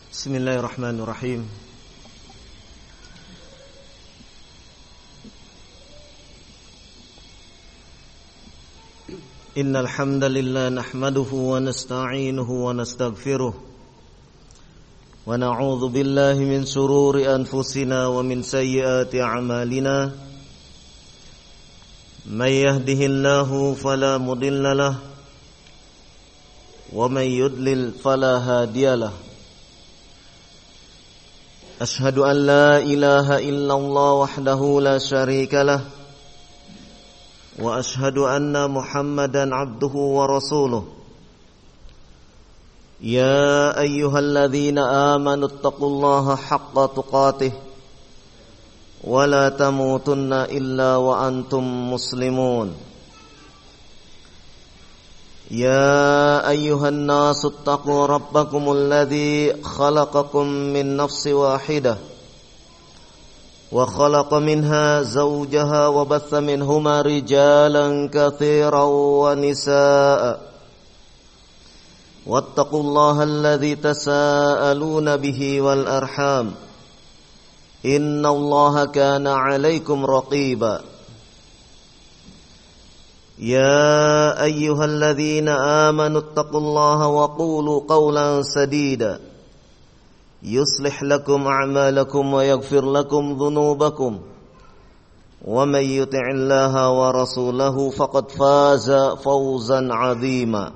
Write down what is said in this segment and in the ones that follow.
Bismillahirrahmanirrahim. Innal hamdalillah nahmaduhu wa nasta'inuhu wa nastaghfiruh wa na'udzu billahi min shururi anfusina wa min sayyiati a'malina. May yahdihillahu fala mudilla lahu wa may yudlil fala hadiyalah. Ashhadu an la ilaha illallah wahdahu la syarika lah wa ashhadu anna Muhammadan abduhu wa rasuluh. Ya ayyuhalladzina amanu taqullaha haqqa tuqatih wa la tamutunna illa wa antum muslimun. Ya ayyuhan nasu attaqu rabbakumul ladzi khalaqakum min nafsin wahidah wa khalaqa minha zawjaha wa batha minhuma rijalan katsiran wa nisaa'a wattaqullaha alladzi tasaaluna bihi wal arham innallaha kana 'alaikum raqiba. Ya ayyuhalladzina amanu taqullaha wa qulu qawlan sadida yuslih lakum a'malakum wa yaghfir lakum dhunubakum wa may yuti'illaha wa rasulahu faqad faza fawzan 'azima.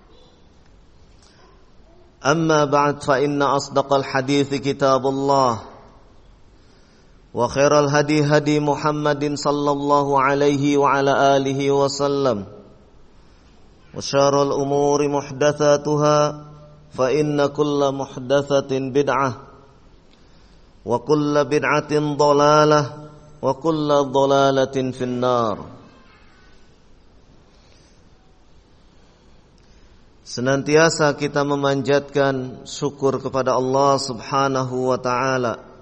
Amma ba'd, fa inna asdaqal hadithi kitabullah wa khairal hadi hadi Muhammadin sallallahu alaihi wa ala alihi wa sallam wa syarrul umuri muhdatsatuha fa inna kulla muhdatsatin bid'ah wa kulla bid'atin dhalalah wa kulla dhalalatin finnar. Senantiasa kita memanjatkan syukur kepada Allah Subhanahu wa ta'ala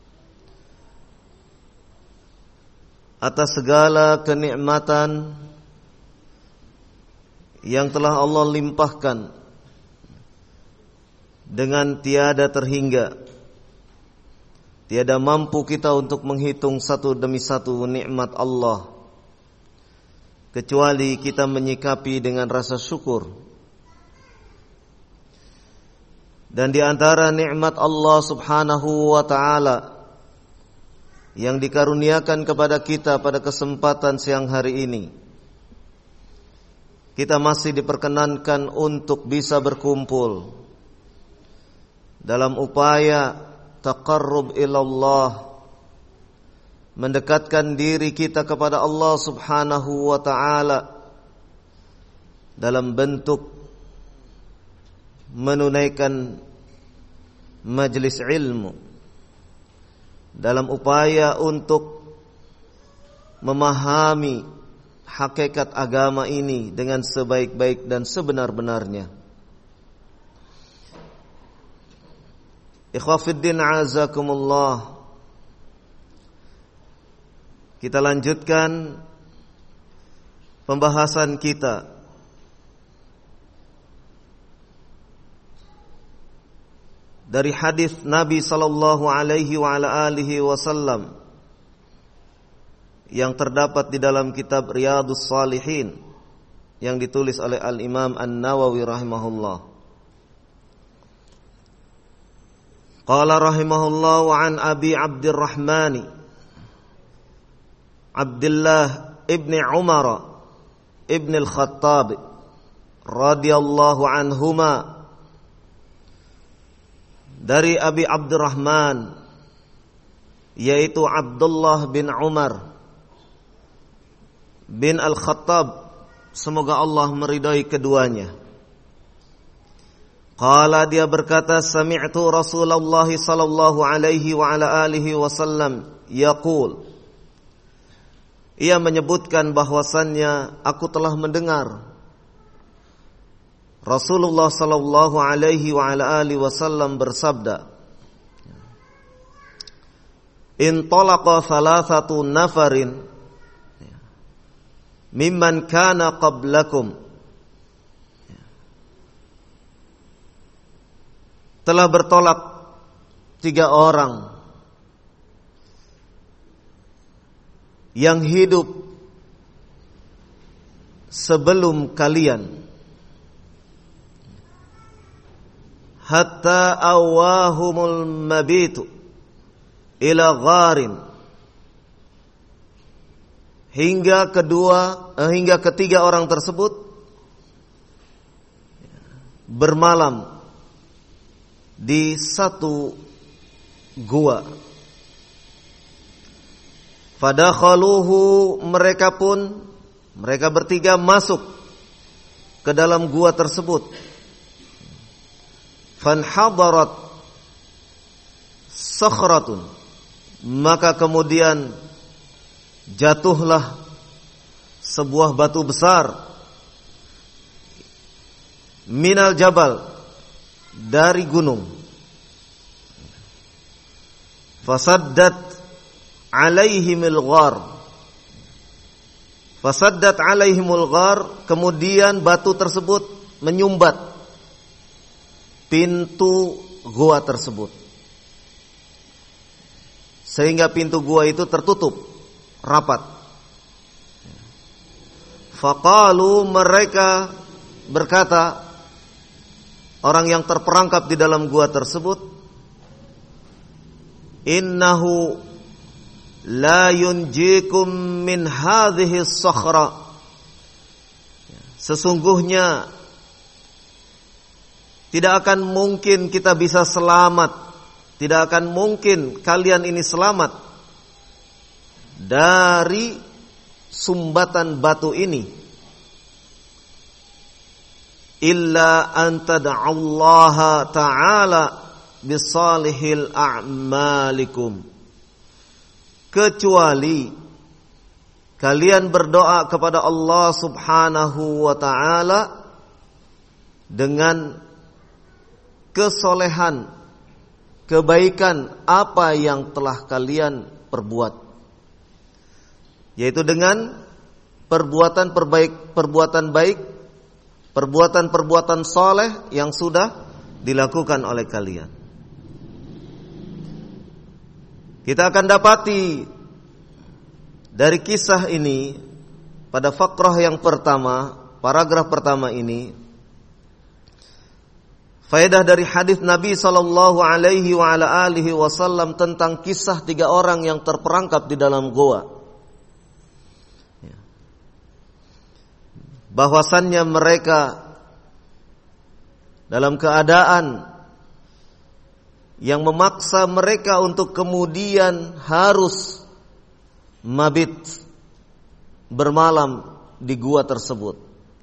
atas segala kenikmatan yang telah Allah limpahkan dengan tiada terhingga. Tiada mampu kita untuk menghitung satu demi satu nikmat Allah, kecuali kita menyikapi dengan rasa syukur. Dan di antara nikmat Allah Subhanahu wa ta'ala yang dikaruniakan kepada kita pada kesempatan siang hari ini, kita masih diperkenankan untuk bisa berkumpul dalam upaya taqarrub ilallah, mendekatkan diri kita kepada Allah Subhanahu wa ta'ala dalam bentuk menunaikan majelis ilmu, dalam upaya untuk memahami hakikat agama ini dengan sebaik-baik dan sebenar-benarnya. Ikhwafiddin azakumullah, kita lanjutkan pembahasan kita dari hadis Nabi sallallahu alaihi wa ala alihi wasallam yang terdapat di dalam kitab Riyadhus Shalihin yang ditulis oleh Al-Imam An-Nawawi rahimahullah. Qala rahimahullah wa an Abi Abdurrahman Abdullah ibn Umar ibn al-Khattab radhiyallahu anhuma, dari Abi Abdurrahman yaitu Abdullah bin Umar bin Al-Khattab, semoga Allah meridai keduanya. Qala, dia berkata, sami'tu Rasulullah sallallahu alaihi wa ala alihi wasallam yaqul, ia menyebutkan bahwasannya aku telah mendengar Rasulullah sallallahu alaihi wa ala alihi wasallam bersabda, intalaqa thalathatu nafarin mimman kana qablakum, telah bertolak 3 orang yang hidup sebelum kalian, hatta awahumul mabitu ila gharin, hingga ketiga orang tersebut bermalam di satu gua. Fadakhaluhu, mereka bertiga masuk ke dalam gua tersebut. Fanhadarat sakhratun, maka kemudian jatuhlah sebuah batu besar, minal jabal, dari gunung. Fasaddat alaihimul ghar, kemudian batu tersebut menyumbat pintu gua tersebut, sehingga pintu gua itu tertutup rapat. Faqalu, mereka berkata, orang yang terperangkap di dalam gua tersebut, innahu la yunjikum min hadhihi sakhra, sesungguhnya tidak akan mungkin kita bisa selamat, tidak akan mungkin kalian ini selamat dari sumbatan batu ini, illa an tad'allaha ta'ala bisalihil a'malikum, kecuali kalian berdoa kepada Allah Subhanahu wa ta'ala dengan kesolehan, kebaikan apa yang telah kalian perbuat, yaitu dengan perbuatan baik, perbuatan soleh yang sudah dilakukan oleh kalian. Kita akan dapati dari kisah ini pada faqrah yang pertama, paragraf pertama ini, faedah dari hadis Nabi sallallahu alaihi wa ala alihi wasallam tentang kisah 3 orang yang terperangkap di dalam goa. Bahwasannya mereka dalam keadaan yang memaksa mereka untuk kemudian harus mabit, bermalam di gua tersebut.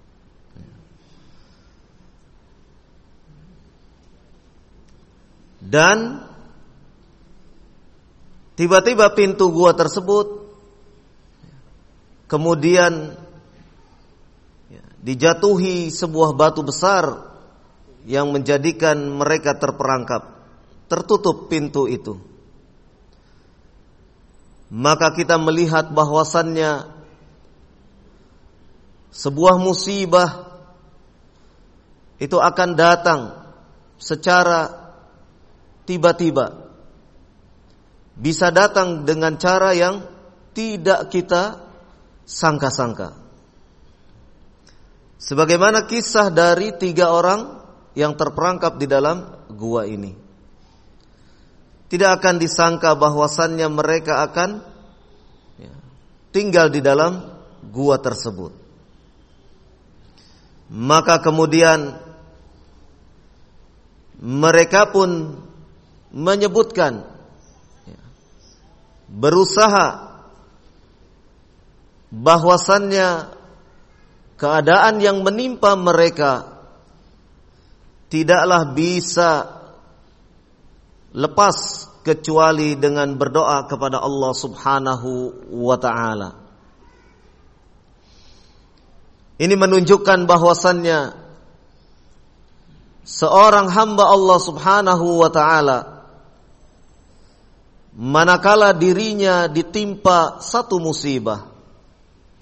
Dan tiba-tiba pintu gua tersebut kemudian dijatuhi sebuah batu besar yang menjadikan mereka terperangkap, tertutup pintu itu. Maka kita melihat bahwasannya sebuah musibah itu akan datang secara tiba-tiba, bisa datang dengan cara yang tidak kita sangka-sangka. Sebagaimana kisah dari 3 orang yang terperangkap di dalam gua ini. Tidak akan disangka bahwasannya mereka akan tinggal di dalam gua tersebut. Maka kemudian mereka pun menyebutkan, berusaha bahwasannya keadaan yang menimpa mereka tidaklah bisa lepas kecuali dengan berdoa kepada Allah Subhanahu wa ta'ala. Ini menunjukkan bahwasannya seorang hamba Allah Subhanahu wa ta'ala, manakala dirinya ditimpa satu musibah,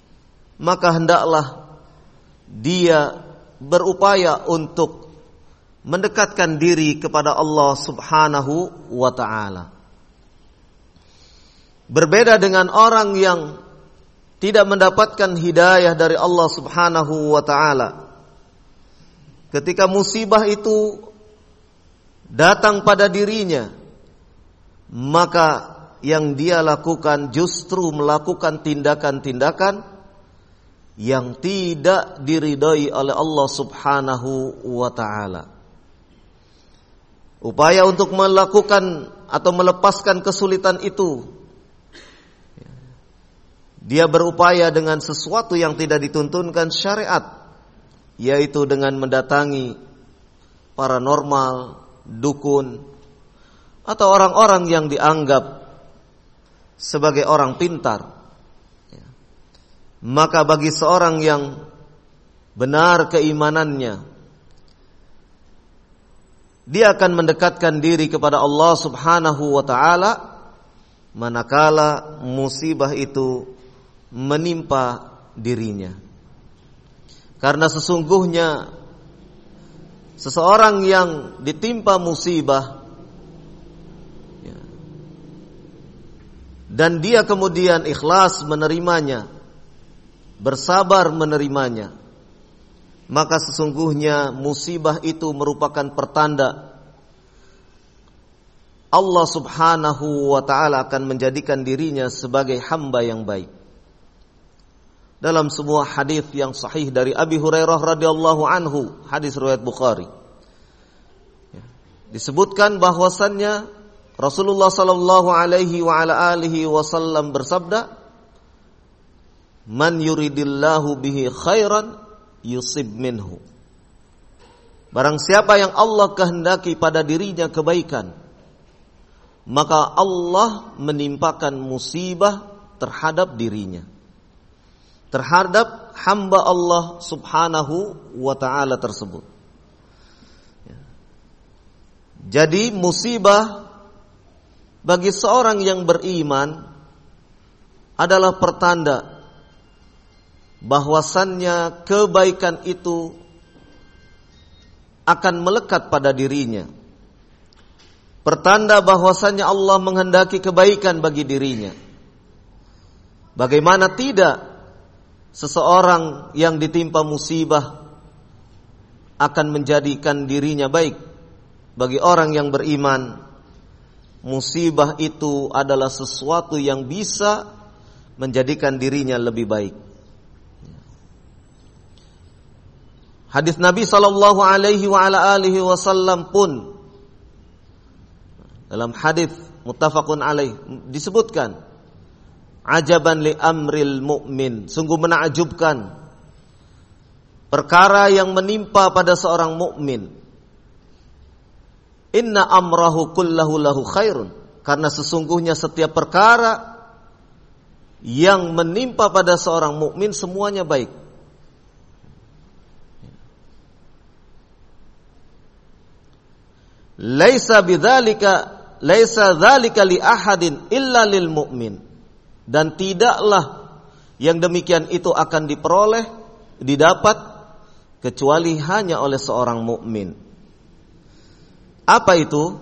maka hendaklah dia berupaya untuk mendekatkan diri kepada Allah Subhanahu wa ta'ala. Berbeda dengan orang yang tidak mendapatkan hidayah dari Allah Subhanahu wa ta'ala. Ketika musibah itu datang pada dirinya, maka yang dia lakukan justru melakukan tindakan-tindakan yang tidak diridhai oleh Allah Subhanahu wa ta'ala. Upaya untuk melakukan atau melepaskan kesulitan itu, dia berupaya dengan sesuatu yang tidak dituntunkan syariat, yaitu dengan mendatangi paranormal, dukun, atau orang-orang yang dianggap sebagai orang pintar. Maka bagi seorang yang benar keimanannya, dia akan mendekatkan diri kepada Allah Subhanahu wa ta'ala manakala musibah itu menimpa dirinya. Karena sesungguhnya seseorang yang ditimpa musibah dan dia kemudian ikhlas menerimanya, bersabar menerimanya, maka sesungguhnya musibah itu merupakan pertanda Allah Subhanahu wa ta'ala akan menjadikan dirinya sebagai hamba yang baik. Dalam sebuah hadis yang sahih dari Abi Hurairah radhiyallahu anhu, hadis riwayat Bukhari, disebutkan bahwasannya Rasulullah sallallahu alaihi wa ala alihi wasallam bersabda, "Man yuridillahu bihi khairan yusib minhu." Barang siapa yang Allah kehendaki pada dirinya kebaikan, maka Allah menimpakan musibah terhadap dirinya, terhadap hamba Allah Subhanahu wa ta'ala tersebut. Jadi musibah bagi seorang yang beriman adalah pertanda bahwasannya kebaikan itu akan melekat pada dirinya. Pertanda bahwasannya Allah menghendaki kebaikan bagi dirinya. Bagaimana tidak seseorang yang ditimpa musibah akan menjadikan dirinya baik. Bagi orang yang beriman, musibah itu adalah sesuatu yang bisa menjadikan dirinya lebih baik. Hadis Nabi sallallahu alaihi wa ala alihi wasallam pun dalam hadis muttafaqun alaih disebutkan, ajaban li amril mu'min, sungguh menakjubkan perkara yang menimpa pada seorang mukmin. Inna amrahu kullahu lahu khairun, karena sesungguhnya setiap perkara yang menimpa pada seorang mukmin semuanya baik. Laisa dzalika li ahadin illa lil mu'min, dan tidaklah yang demikian itu akan didapat kecuali hanya oleh seorang mukmin. Apa itu?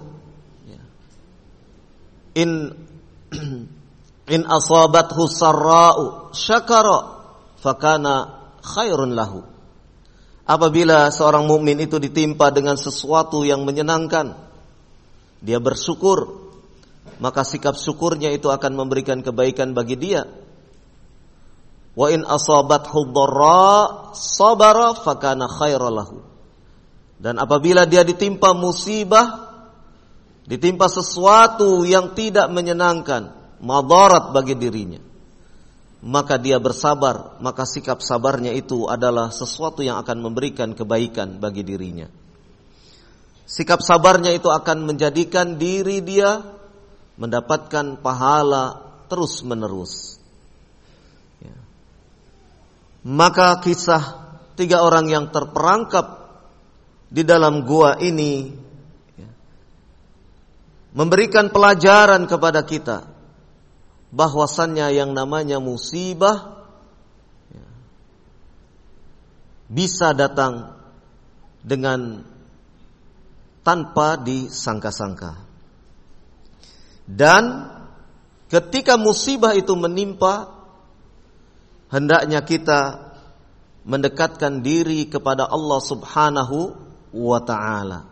In asabathu sarra'u syakara fakana khairun lahu. Apabila seorang mukmin itu ditimpa dengan sesuatu yang menyenangkan, dia bersyukur, maka sikap syukurnya itu akan memberikan kebaikan bagi dia. Wa in asabathu dharra sabara fakana khairan lahu. Dan apabila dia ditimpa musibah, ditimpa sesuatu yang tidak menyenangkan, madarat bagi dirinya, maka dia bersabar, maka sikap sabarnya itu adalah sesuatu yang akan memberikan kebaikan bagi dirinya. Sikap sabarnya itu akan menjadikan diri dia mendapatkan pahala terus menerus. Maka kisah 3 orang yang terperangkap di dalam gua ini memberikan pelajaran kepada kita bahwasannya yang namanya musibah bisa datang dengan tanpa disangka-sangka. Dan ketika musibah itu menimpa, hendaknya kita mendekatkan diri kepada Allah Subhanahu wa ta'ala.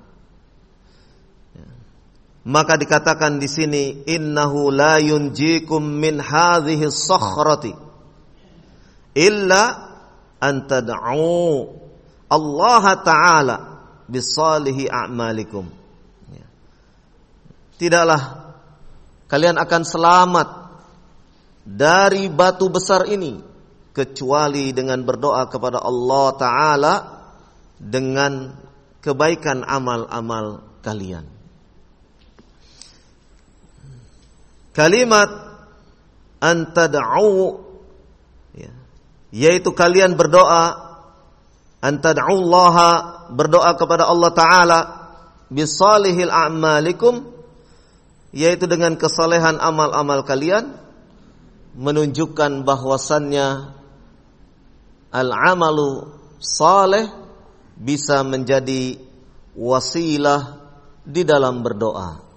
Maka dikatakan di sini, innahu la yunjikum min hadhihi as-sakhrati illa an tad'u Allah Ta'ala bisalihi a'malikum. Tidaklah kalian akan selamat dari batu besar ini kecuali dengan berdoa kepada Allah Ta'ala dengan kebaikan amal-amal kalian. Kalimat antad'u, yaitu kalian berdoa, antad'ullaha, berdoa kepada Allah Ta'ala bisalihil a'malikum, yaitu dengan kesalehan amal-amal kalian, menunjukkan bahwasannya al-amalu saleh bisa menjadi wasilah di dalam berdoa.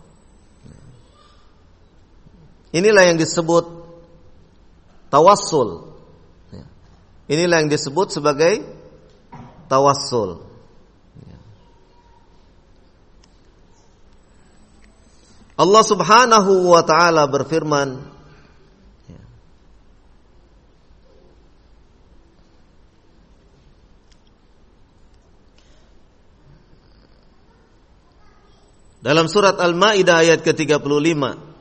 Inilah yang disebut tawassul. Inilah yang disebut sebagai tawassul. Allah Subhanahu wa ta'ala berfirman, dalam surat Al-Maidah ayat ke-35,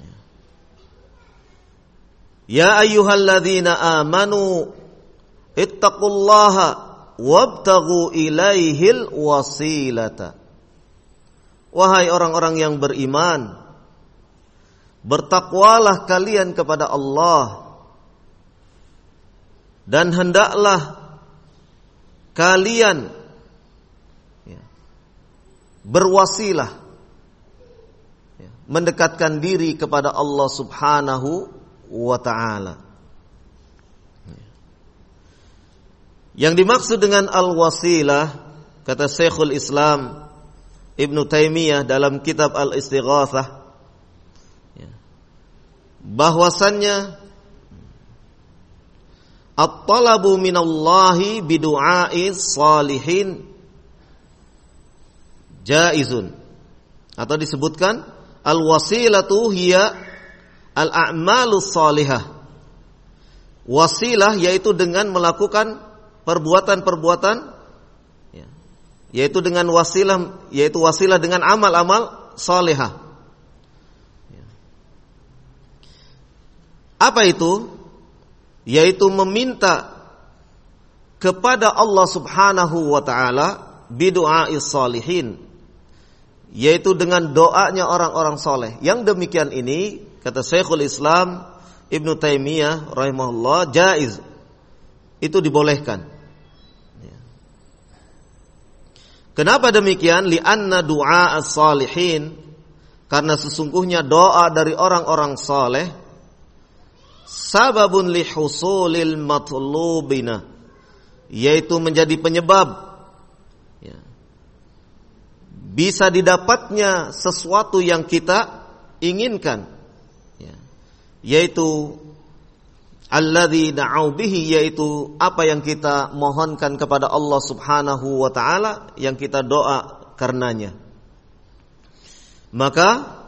ya ayyuhalladzina amanu ittaqullaha wabtaghu ilaihil wasilata. Wahai orang-orang yang beriman, bertakwalah kalian kepada Allah dan hendaklah kalian berwasilah, mendekatkan diri kepada Allah Subhanahu wa ta'ala. Yang dimaksud dengan al-wasilah, kata Syekhul Islam Ibnu Taimiyah dalam kitab Al-Istighatsah, bahwasannya at-talabu minallahi bidu'ai salihin jaizun, atau disebutkan al-wasilatu hiya al-a'malus salihah. Wasilah yaitu dengan melakukan perbuatan-perbuatan, yaitu dengan wasilah, yaitu wasilah dengan amal-amal salihah. Apa itu? Yaitu meminta kepada Allah Subhanahu wa ta'ala bidu'ais salihin, yaitu dengan doanya orang-orang soleh. Yang demikian ini, kata Syekhul Islam Ibnu Taimiyah rahimahullah, jaiz, itu dibolehkan. Kenapa demikian? Li'anna du'a as-salihin, karena sesungguhnya doa dari orang-orang saleh sababun li husulil matlubina, yaitu menjadi penyebab bisa didapatnya sesuatu yang kita inginkan, yaitu alladzi da'au bihi, yaitu apa yang kita mohonkan kepada Allah Subhanahu wa ta'ala, yang kita doa karenanya. Maka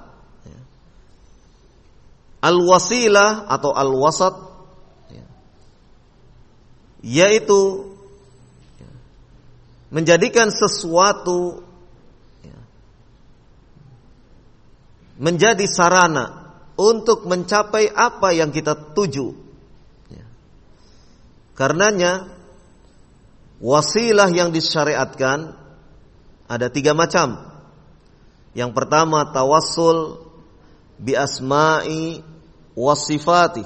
al-wasilah atau al-wasat, yaitu menjadikan sesuatu menjadi sarana untuk mencapai apa yang kita tuju. Karenanya wasilah yang disyariatkan ada 3 macam. Yang pertama tawassul bi asma'i wasifati,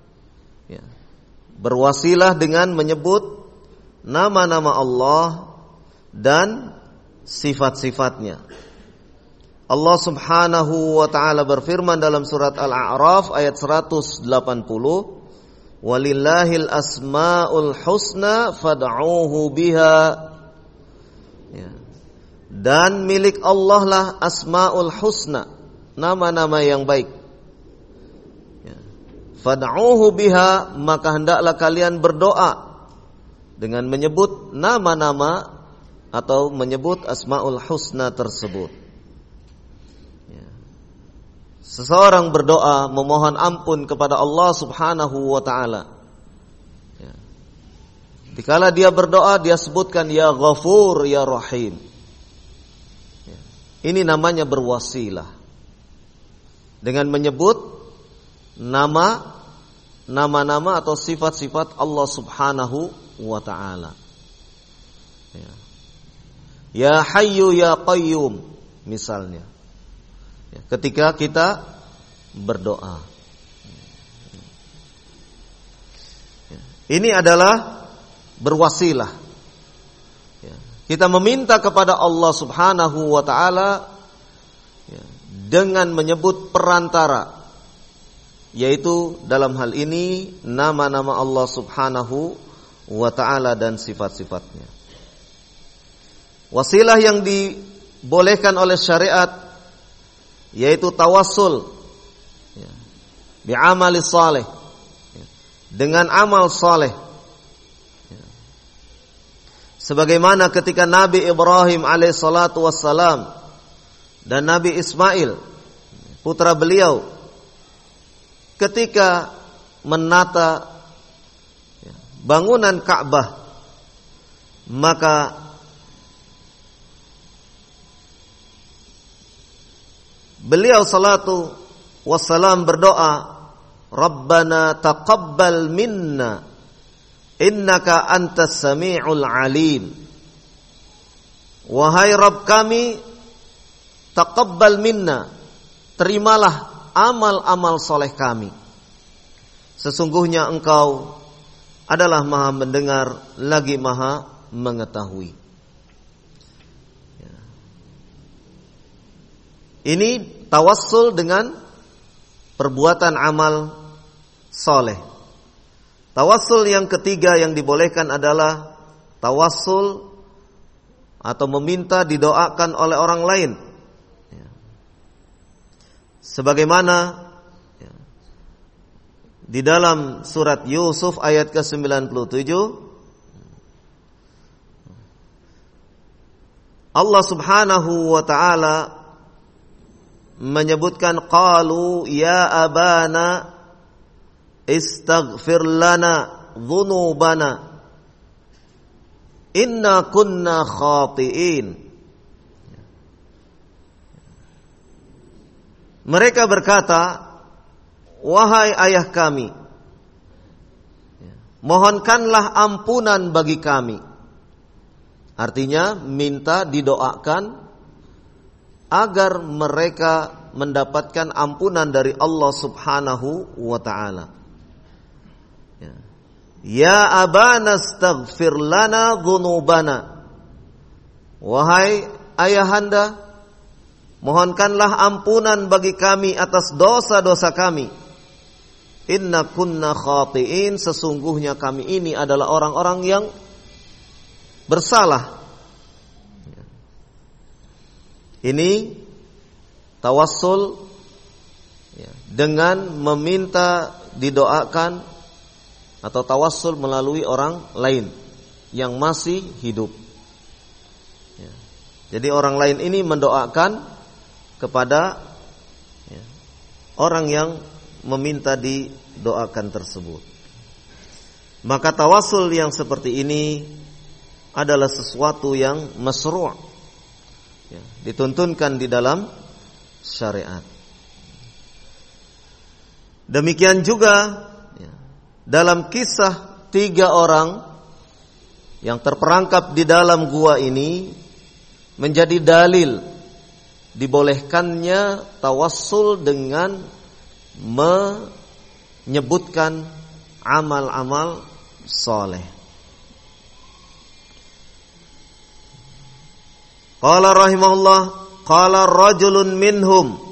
berwasilah dengan menyebut nama-nama Allah dan sifat-sifatnya. Allah Subhanahu wa ta'ala berfirman dalam surat Al-A'raf ayat 180, walillahil asma'ul husna fad'uuhu biha. Dan milik Allah lah asmaul husna, nama-nama yang baik. Fad'uhu biha, maka hendaklah kalian berdoa dengan menyebut nama-nama atau menyebut asmaul husna tersebut. Seseorang berdoa memohon ampun kepada Allah Subhanahu wa ta'ala. Dikala dia berdoa, dia sebutkan ya Ghafur, ya Rahim. Ini namanya berwasilah. Dengan menyebut nama-nama atau sifat-sifat Allah Subhanahu wa ta'ala. Ya Hayyu ya Qayyum misalnya. Ketika kita berdoa. Ini adalah berwasilah. Kita meminta kepada Allah Subhanahu wa ta'ala dengan menyebut perantara, yaitu dalam hal ini nama-nama Allah Subhanahu wa ta'ala dan sifat-sifatnya. Wasilah yang dibolehkan oleh syariat yaitu tawassul bi'amali saleh, dengan amal saleh. Sebagaimana ketika Nabi Ibrahim alaihissalatu wassalam dan Nabi Ismail putra beliau ketika menata bangunan Ka'bah, maka beliau salatu wassalam berdoa, Rabbana taqabbal minna innaka antas sami'ul alim. Wahai Rabb kami, taqabbal minna, terimalah amal-amal soleh kami. Sesungguhnya Engkau adalah Maha mendengar lagi Maha mengetahui. Ini tawassul dengan perbuatan amal soleh. Tawassul yang ketiga yang dibolehkan adalah tawassul atau meminta didoakan oleh orang lain. Sebagaimana di dalam surat Yusuf ayat ke-97, Allah Subhanahu wa ta'ala menyebutkan qalu ya abana istaghfir lana dhunubana inna kunna khati'in. Mereka berkata, wahai ayah kami, mohonkanlah ampunan bagi kami. Artinya minta didoakan agar mereka mendapatkan ampunan dari Allah Subhanahu wa ta'ala. Ya abana astaghfir lana dhunubana. Wahai ayahanda, mohonkanlah ampunan bagi kami atas dosa-dosa kami. Inna kunna khati'in, sesungguhnya kami ini adalah orang-orang yang bersalah. Ini tawassul dengan meminta didoakan atau tawassul melalui orang lain yang masih hidup. Jadi orang lain ini mendoakan kepada orang yang meminta didoakan tersebut. Maka tawassul yang seperti ini adalah sesuatu yang masyru', dituntunkan di dalam syariat. Demikian juga dalam kisah 3 orang yang terperangkap di dalam gua ini menjadi dalil dibolehkannya tawassul dengan menyebutkan amal-amal soleh. Qala rahimahullah, qala rajulun minhum.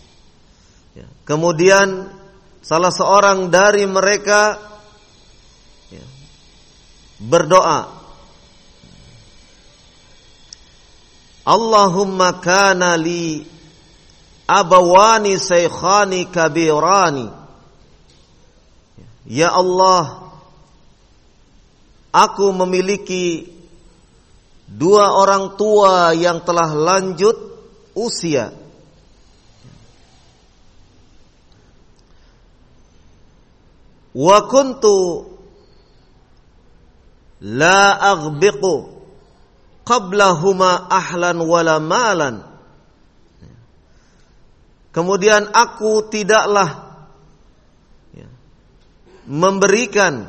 Kemudian salah seorang dari mereka berdoa, Allahumma kana li abawani saikhani kabirani. Ya Allah, aku memiliki dua orang tua yang telah lanjut usia. Wa kuntu la aghbiqu qablahuma ahlan wala malan. Kemudian aku tidaklah memberikan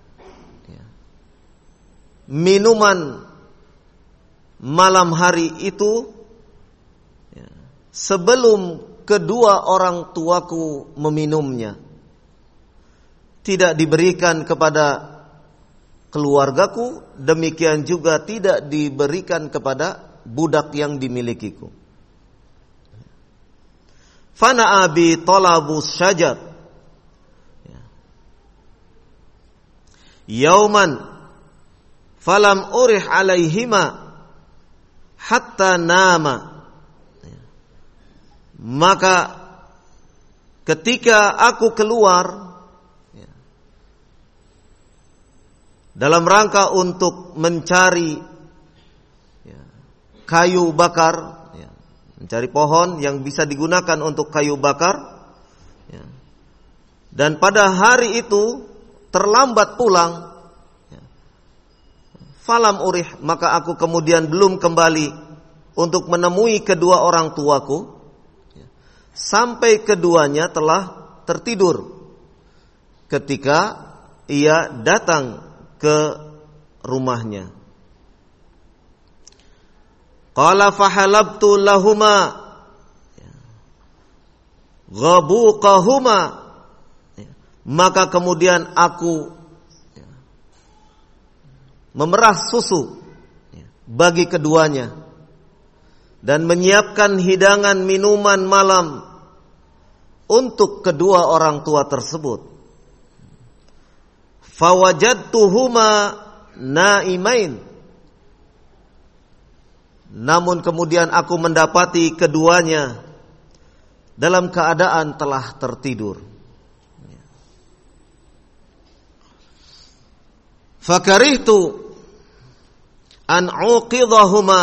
minuman malam hari itu sebelum kedua orang tuaku meminumnya. Tidak diberikan kepada keluargaku, demikian juga tidak diberikan kepada budak yang dimilikiku. Fana abi talabu syajar. Yauman falam urih alaihima hatta nama. Maka ketika aku keluar dalam rangka untuk mencari kayu bakar, mencari pohon yang bisa digunakan untuk kayu bakar, dan pada hari itu terlambat pulang, falam urih, maka aku kemudian belum kembali untuk menemui kedua orang tuaku sampai keduanya telah tertidur ketika ia datang ke rumahnya. Qala fahalabtu lahuma ghabuqahuma, maka kemudian aku memerah susu bagi keduanya dan menyiapkan hidangan minuman malam untuk kedua orang tua tersebut. Fawajadtuhuma naimain, namun kemudian aku mendapati keduanya dalam keadaan telah tertidur. Fakarihtu an uqidhahuma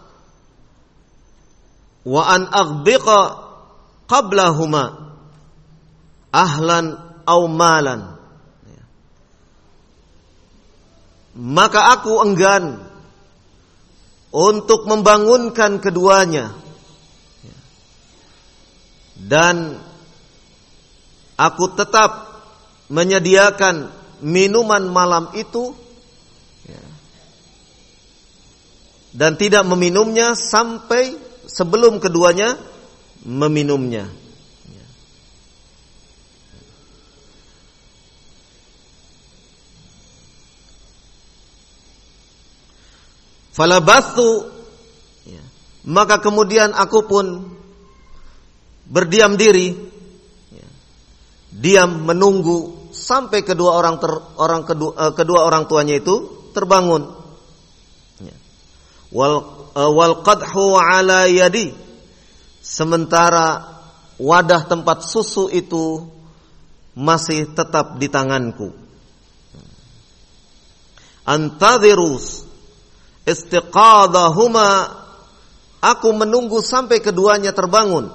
wa an aghbiqa qablahuma ahlan aw malan. Maka aku enggan untuk membangunkan keduanya, dan aku tetap menyediakan minuman malam itu dan tidak meminumnya sampai sebelum keduanya meminumnya. Falabathu, maka kemudian aku pun berdiam diri, diam menunggu sampai kedua orang tuanya itu terbangun. Wal qadhu ala yadi, sementara wadah tempat susu itu masih tetap di tanganku. Antadhirus istiqadahuma, aku menunggu sampai keduanya terbangun.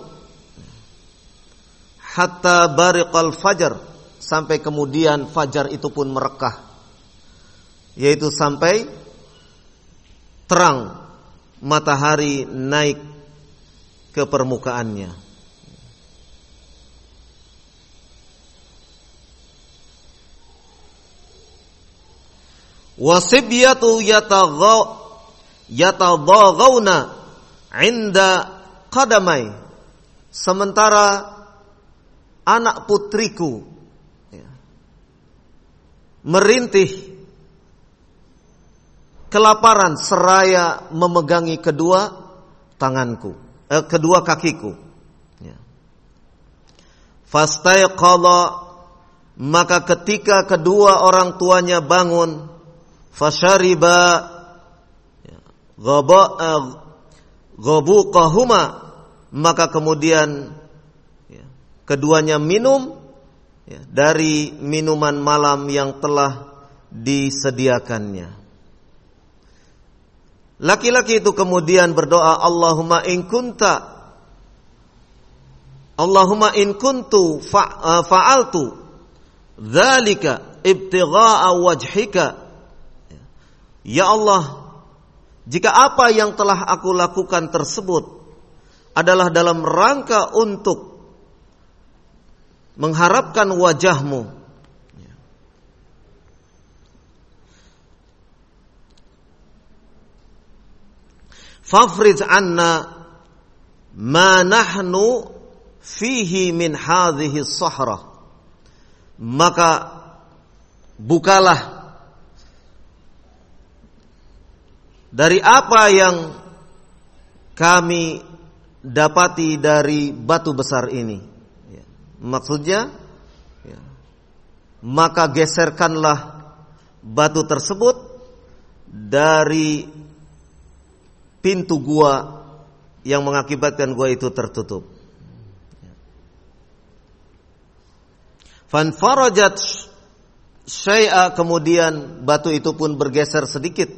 Hatta bariqal fajar, sampai kemudian fajar itu pun merekah, yaitu sampai terang matahari naik ke permukaannya. Wasibyatu yatadhaghawna 'inda qadamai, sementara anak putriku merintih kelaparan seraya memegangi kedua tanganku, kedua kakiku. Fastayqadha, maka ketika kedua orang tuanya bangun, fashariba ghabuqahuma, maka kemudian keduanya minum dari minuman malam yang telah disediakannya. Laki-laki itu kemudian berdoa, Allahumma in kuntu fa'altu dzalika ibtigha'a wajhika. Ya Allah, jika apa yang telah aku lakukan tersebut adalah dalam rangka untuk mengharapkan wajahmu, fafriz anna ma nahnu fihi min hadhihi as-sahra, maka bukalah dari apa yang kami dapati dari batu besar ini. Maksudnya, maka geserkanlah batu tersebut dari pintu gua yang mengakibatkan gua itu tertutup. Fanfarajat syai'a, kemudian batu itu pun bergeser sedikit.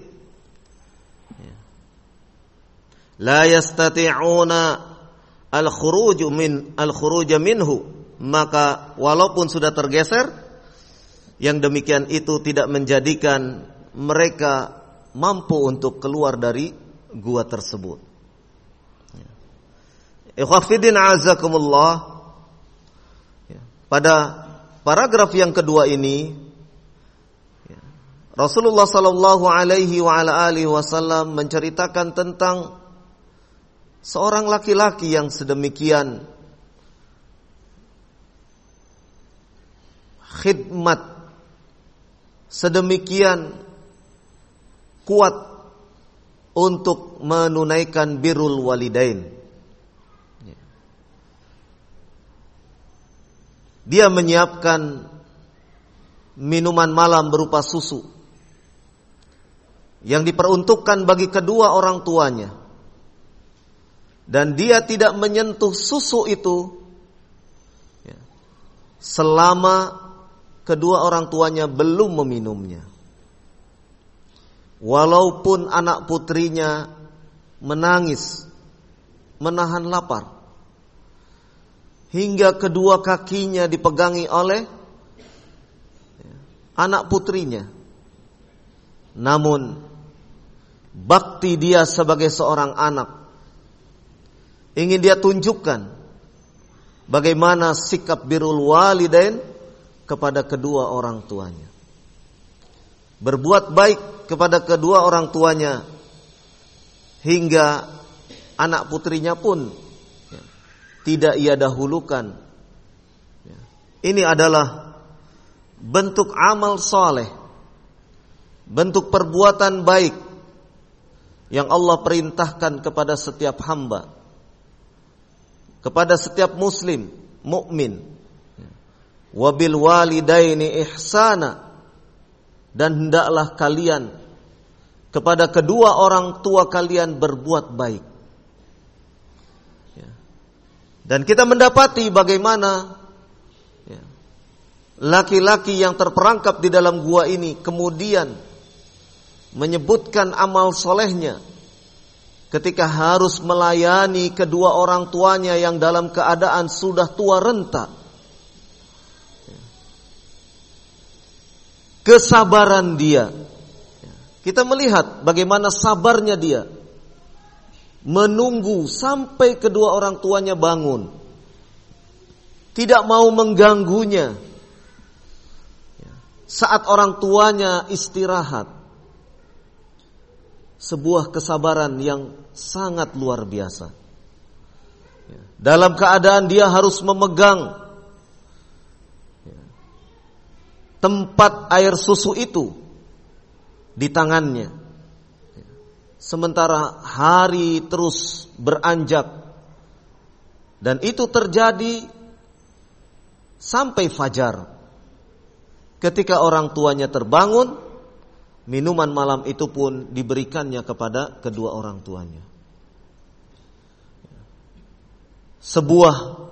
La yastati'una al-khuruj minhu, maka walaupun sudah tergeser, yang demikian itu tidak menjadikan mereka mampu untuk keluar dari gua tersebut. Ikhwafidin azakumullah. Pada paragraf yang kedua ini, Rasulullah sallallahu alaihi wa ala alihi wasallam menceritakan tentang seorang laki-laki yang sedemikian khidmat, sedemikian kuat untuk menunaikan birrul walidain. Dia menyiapkan minuman malam berupa susu yang diperuntukkan bagi kedua orang tuanya, dan dia tidak menyentuh susu itu selama kedua orang tuanya belum meminumnya. Walaupun anak putrinya menangis, menahan lapar, hingga kedua kakinya dipegangi oleh anak putrinya, namun bakti dia sebagai seorang anak ingin dia tunjukkan bagaimana sikap birrul walidain kepada kedua orang tuanya. Berbuat baik kepada kedua orang tuanya hingga anak putrinya pun tidak ia dahulukan. Ini adalah bentuk amal soleh, bentuk perbuatan baik yang Allah perintahkan kepada setiap hamba, kepada setiap muslim, mukmin. Wabil walidaini ihsana, dan hendaklah kalian kepada kedua orang tua kalian berbuat baik. Dan kita mendapati bagaimana laki-laki yang terperangkap di dalam gua ini kemudian menyebutkan amal solehnya ketika harus melayani kedua orang tuanya yang dalam keadaan sudah tua renta. Kesabaran dia, kita melihat bagaimana sabarnya dia menunggu sampai kedua orang tuanya bangun, tidak mau mengganggunya saat orang tuanya istirahat. Sebuah kesabaran yang sangat luar biasa. Dalam keadaan dia harus memegang tempat air susu itu di tangannya, sementara hari terus beranjak, dan itu terjadi sampai fajar. Ketika orang tuanya terbangun, minuman malam itu pun diberikannya kepada kedua orang tuanya. sebuah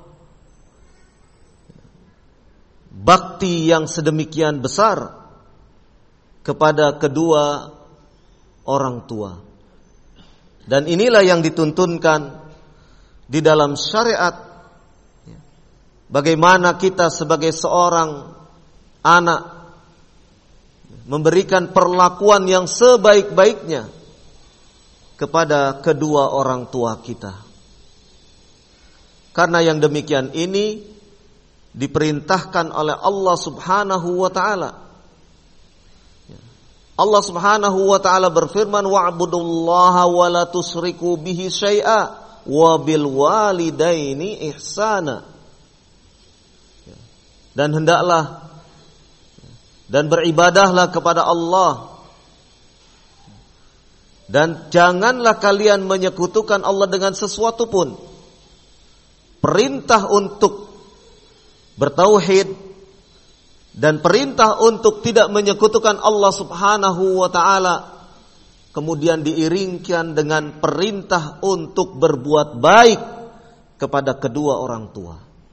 bakti yang sedemikian besar kepada kedua orang tua. Dan inilah yang dituntunkan di dalam syariat. Bagaimana kita sebagai seorang anak memberikan perlakuan yang sebaik-baiknya kepada kedua orang tua kita. Karena yang demikian ini diperintahkan oleh Allah Subhanahu wa ta'ala. Allah Subhanahu wa ta'ala berfirman, wa'budullaha wa la tusyriku bihi syai'a wa bil walidaini ihsana. Dan hendaklah dan beribadahlah kepada Allah. Dan janganlah kalian menyekutukan Allah dengan sesuatu pun. Perintah untuk bertauhid dan perintah untuk tidak menyekutukan Allah Subhanahu wa ta'ala kemudian diiringkan dengan perintah untuk berbuat baik kepada kedua orang tua.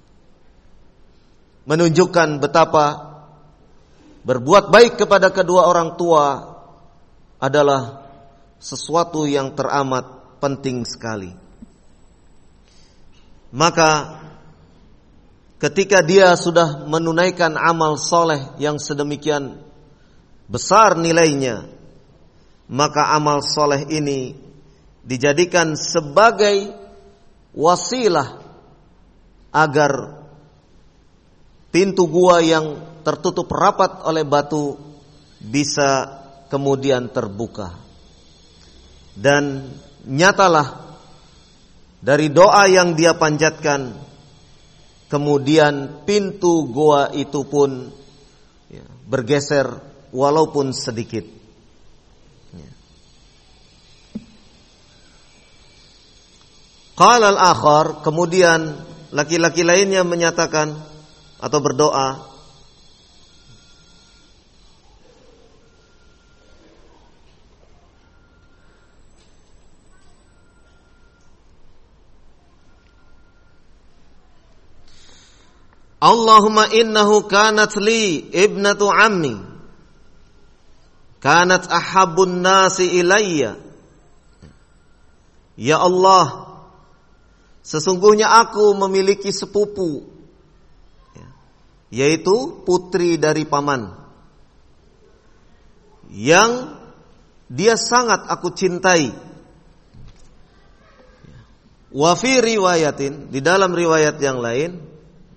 Menunjukkan betapa berbuat baik kepada kedua orang tua adalah sesuatu yang teramat penting sekali. Maka ketika dia sudah menunaikan amal soleh yang sedemikian besar nilainya, maka amal soleh ini dijadikan sebagai wasilah agar pintu gua yang tertutup rapat oleh batu bisa kemudian terbuka. Dan nyatalah dari doa yang dia panjatkan, kemudian pintu goa itu pun bergeser walaupun sedikit. Qala al-akhar, kemudian laki-laki lainnya menyatakan atau berdoa, Allahumma innahu kanat li ibnatu ammi kanat ahabbun nasi ilayya. Ya Allah, sesungguhnya aku memiliki sepupu, yaitu putri dari paman, yang dia sangat aku cintai. Wa fi riwayatin, di dalam riwayat yang lain,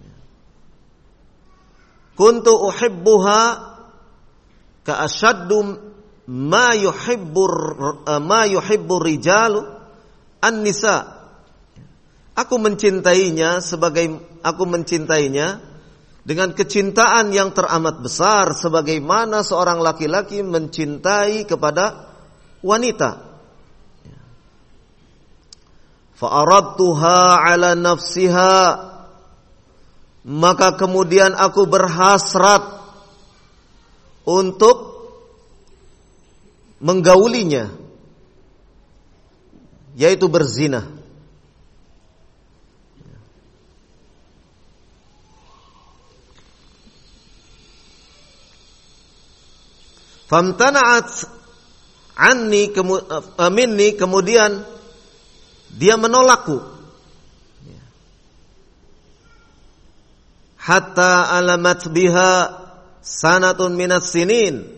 kuntu uhibbuha ka ashaddu ma yuhibbur rijalu an-nisa. Aku mencintainya dengan kecintaan yang teramat besar sebagaimana seorang laki-laki mencintai kepada wanita. Fa aradtuha ala nafsiha, maka kemudian aku berhasrat untuk menggaulinya, yaitu berzina. Famtana'at minni, kemudian dia menolakku. Hatta alamat biha sanatun minas sinin,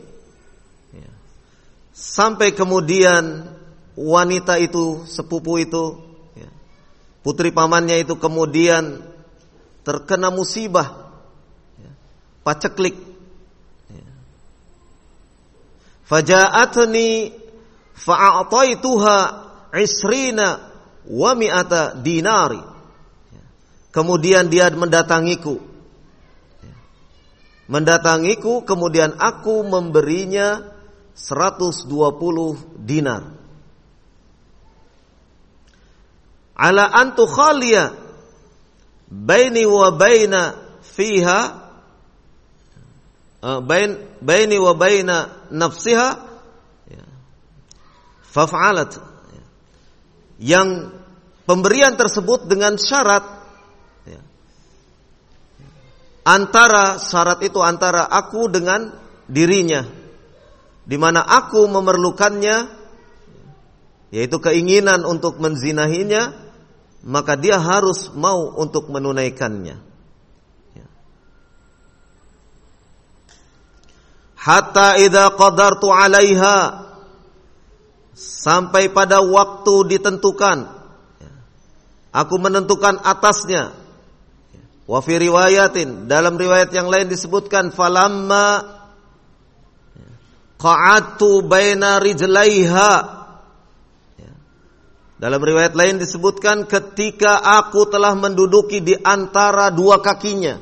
sampai kemudian wanita itu, sepupu itu, putri pamannya itu kemudian terkena musibah, paceklik. Faja'atni fa'ataituha 20 wa mi'ata dinari. Kemudian dia mendatangiku, kemudian aku memberinya 120 dinar. Ala an tukhaliya baini wa baina fiha baini wa baina nafsiha faf'alat. Yang pemberian tersebut dengan syarat, ya, antara syarat itu antara aku dengan dirinya, di mana aku memerlukannya, yaitu keinginan untuk menzinahinya, maka dia harus mau untuk menunaikannya. Hatta idza qadartu 'alaiha, sampai pada waktu ditentukan, aku menentukan atasnya. Wa fi riwayatin, dalam riwayat yang lain disebutkan falamma qa'adtu baina rijlaiha. Dalam riwayat lain disebutkan ketika aku telah menduduki di antara dua kakinya,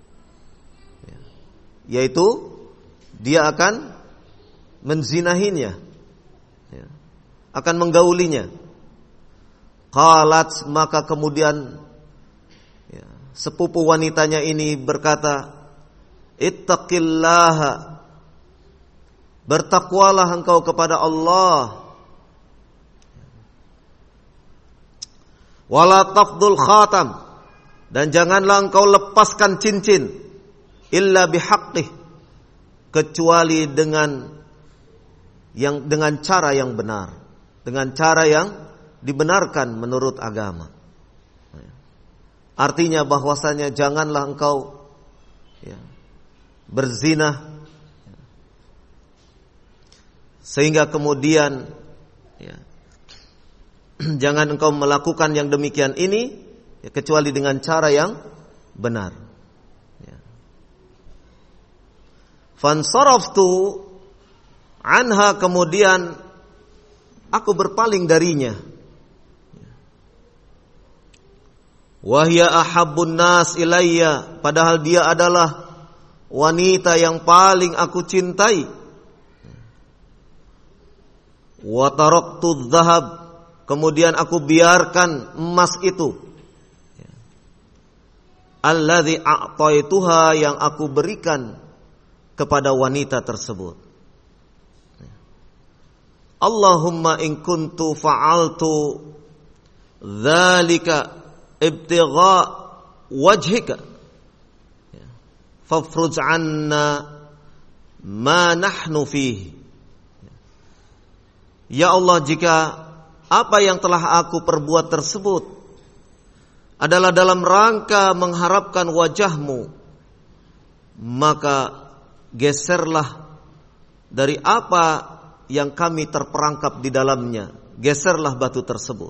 yaitu dia akan menzinahinya, akan menggaulinya. Qalat, maka kemudian sepupu wanitanya ini berkata, ittaqillaha, bertakwalah engkau kepada Allah. Wala tafdul khatam, dan janganlah engkau lepaskan cincin, illa bihaqqih, kecuali dengan cara yang benar, dengan cara yang dibenarkan menurut agama. Artinya bahwasanya janganlah engkau berzina sehingga kemudian jangan engkau melakukan yang demikian ini kecuali dengan cara yang benar. Fansaraftu anha, kemudian aku berpaling darinya. Wahya ahabbun nas ilayya, padahal dia adalah wanita yang paling aku cintai. Wa taraktu dhahab, kemudian aku biarkan emas itu. Alladzi a'taituha, yang aku berikan kepada wanita tersebut. Allahumma in kuntu fa'altu dzalika ibtigha wajhika fafruj 'anna ma nahnu fihi. Ya Allah, jika apa yang telah aku perbuat tersebut adalah dalam rangka mengharapkan wajahmu, maka geserlah dari apa yang kami terperangkap di dalamnya, geserlah batu tersebut.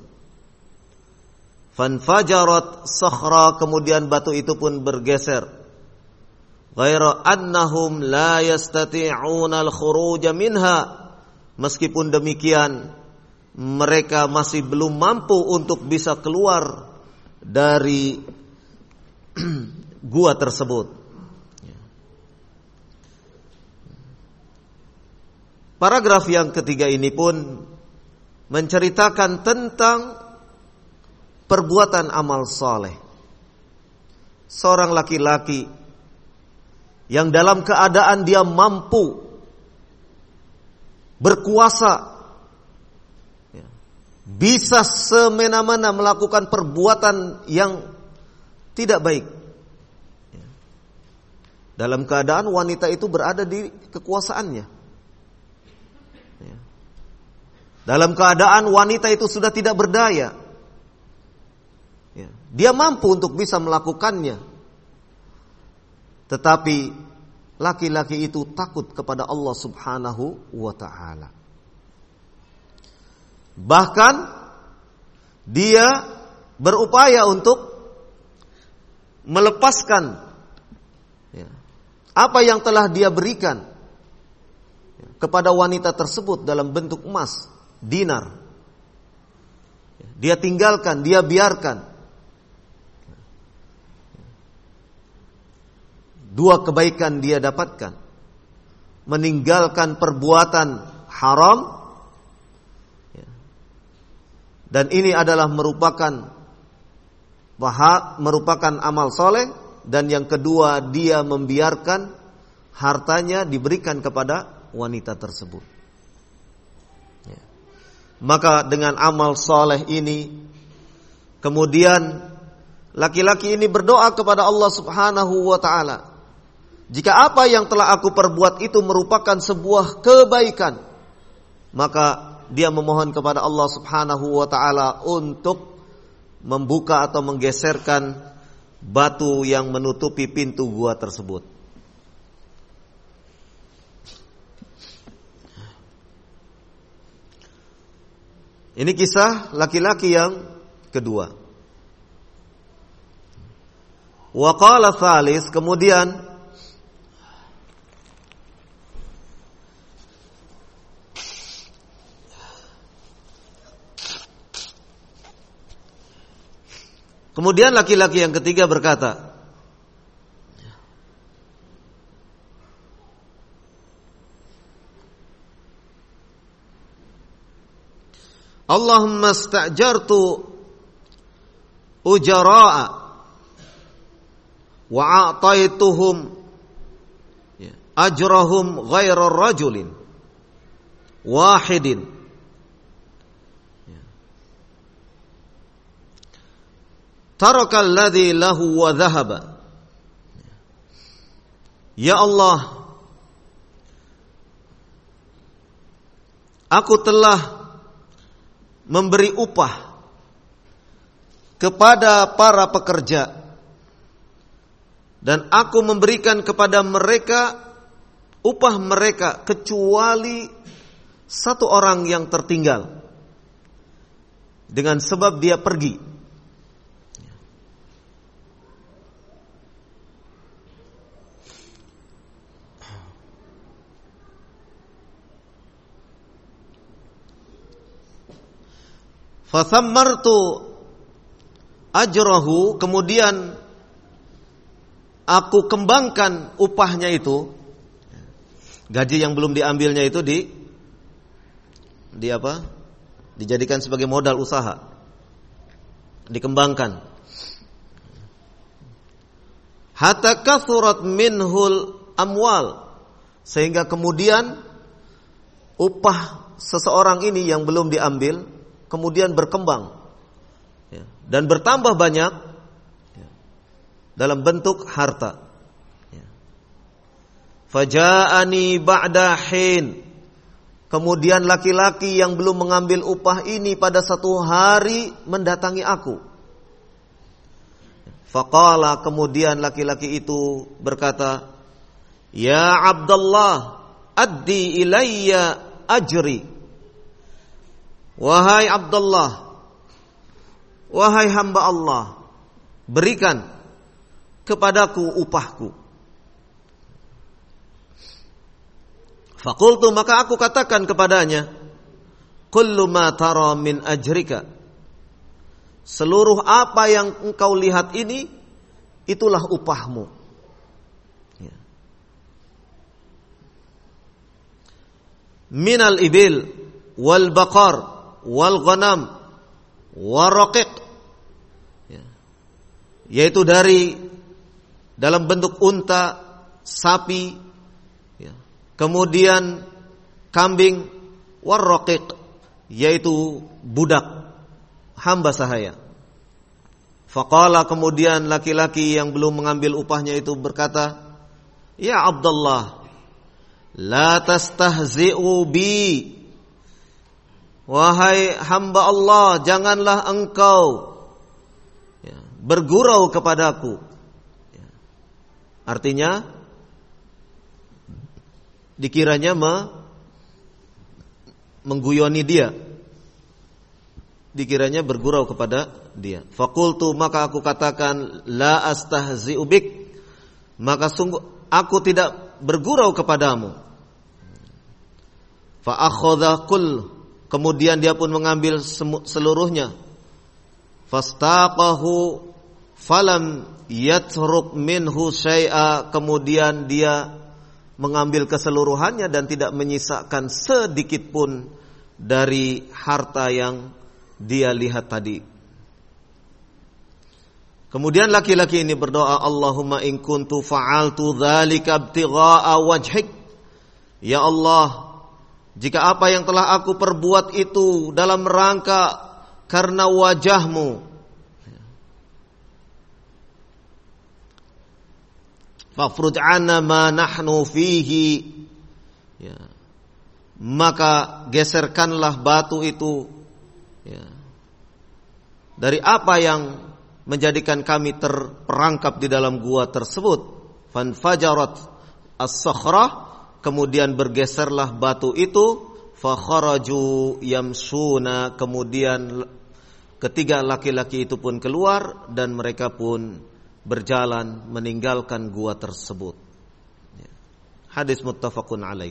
Fanfajarat sakhra, kemudian batu itu pun bergeser. Ghaira annahum la yastati'una al-khuruj minha, meskipun demikian mereka masih belum mampu untuk bisa keluar dari gua tersebut. Paragraf yang ketiga ini pun menceritakan tentang perbuatan amal saleh. Seorang laki-laki yang dalam keadaan dia mampu, berkuasa, bisa semena-mena melakukan perbuatan yang tidak baik, dalam keadaan wanita itu berada di kekuasaannya. Dalam keadaan wanita itu sudah tidak berdaya, dia mampu untuk bisa melakukannya, tetapi laki-laki itu takut kepada Allah Subhanahu wa ta'ala. Bahkan dia berupaya untuk melepaskan apa yang telah dia berikan kepada wanita tersebut dalam bentuk emas, dinar. Dia tinggalkan, dia biarkan. Dua kebaikan dia dapatkan: meninggalkan perbuatan haram, dan ini adalah merupakan amal soleh. Dan yang kedua, dia membiarkan hartanya diberikan kepada wanita tersebut. Maka dengan amal soleh ini Kemudian laki-laki ini berdoa kepada Allah Subhanahu wa taala, jika apa yang telah aku perbuat itu merupakan sebuah kebaikan, maka dia memohon kepada Allah Subhanahu wa taala untuk membuka atau menggeserkan batu yang menutupi pintu gua tersebut. Ini kisah laki-laki yang kedua. Wa qala tsalis, kemudian laki-laki yang ketiga berkata, Allahumma sta'jartu ujara'a wa a'taituhum ajrahum ghaira rajulin wahidin taraka alladhi lahu wa dhahaba. Ya Allah, aku telah memberi upah kepada para pekerja, dan aku memberikan kepada mereka upah mereka kecuali satu orang yang tertinggal dengan sebab dia pergi. Fathammartu ajrahu, kemudian aku kembangkan upahnya itu, gaji yang belum diambilnya itu di apa? Dijadikan sebagai modal usaha, dikembangkan. Hatta kathurat minhul amwal, sehingga kemudian upah seseorang ini yang belum diambil kemudian berkembang dan bertambah banyak dalam bentuk harta. Faja'ani ba'da hin, kemudian laki-laki yang belum mengambil upah ini pada satu hari mendatangi aku. Faqala, kemudian laki-laki itu berkata, ya Abdullah, addi ilayya ajri. Wahai Abdullah, wahai hamba Allah, berikan kepadaku upahku. Faqultu, maka aku katakan kepadanya, kullu ma tara min ajrika, seluruh apa yang engkau lihat ini, itulah upahmu. Minal ibil wal baqar wal ghanam waraqiq, yaitu dari dalam bentuk unta, sapi, kemudian kambing, waraqiq, yaitu budak hamba sahaya. Faqala, kemudian laki-laki yang belum mengambil upahnya itu berkata, ya Abdullah, la tastahzi'u bi, wahai hamba Allah, janganlah engkau bergurau kepadaku. Artinya dikiranya mengguyoni dia, dikiranya bergurau kepada dia. Faqultu, maka aku katakan, la astahzi'u bik, maka sungguh aku tidak bergurau kepadamu. Fa akhadha kull, kemudian dia pun mengambil seluruhnya. Fastaqahu falam yatruk minhu syai'a, kemudian dia mengambil keseluruhannya dan tidak menyisakan sedikit pun dari harta yang dia lihat tadi. Kemudian laki-laki ini berdoa, Allahumma in kuntu fa'altu dzalika ibtigha'a wajhik, ya Allah, jika apa yang telah aku perbuat itu dalam rangka karena wajahmu, fafruj 'anna ma nahnu fihi. Ya. Maka geserkanlah batu itu, ya, dari apa yang menjadikan kami terperangkap di dalam gua tersebut. Fanfajarat as-sakhrah, kemudian bergeserlah batu itu. Fakharaju yamsuna, kemudian ketiga laki-laki itu pun keluar dan mereka pun berjalan meninggalkan gua tersebut. Hadis muttafaqun alaih.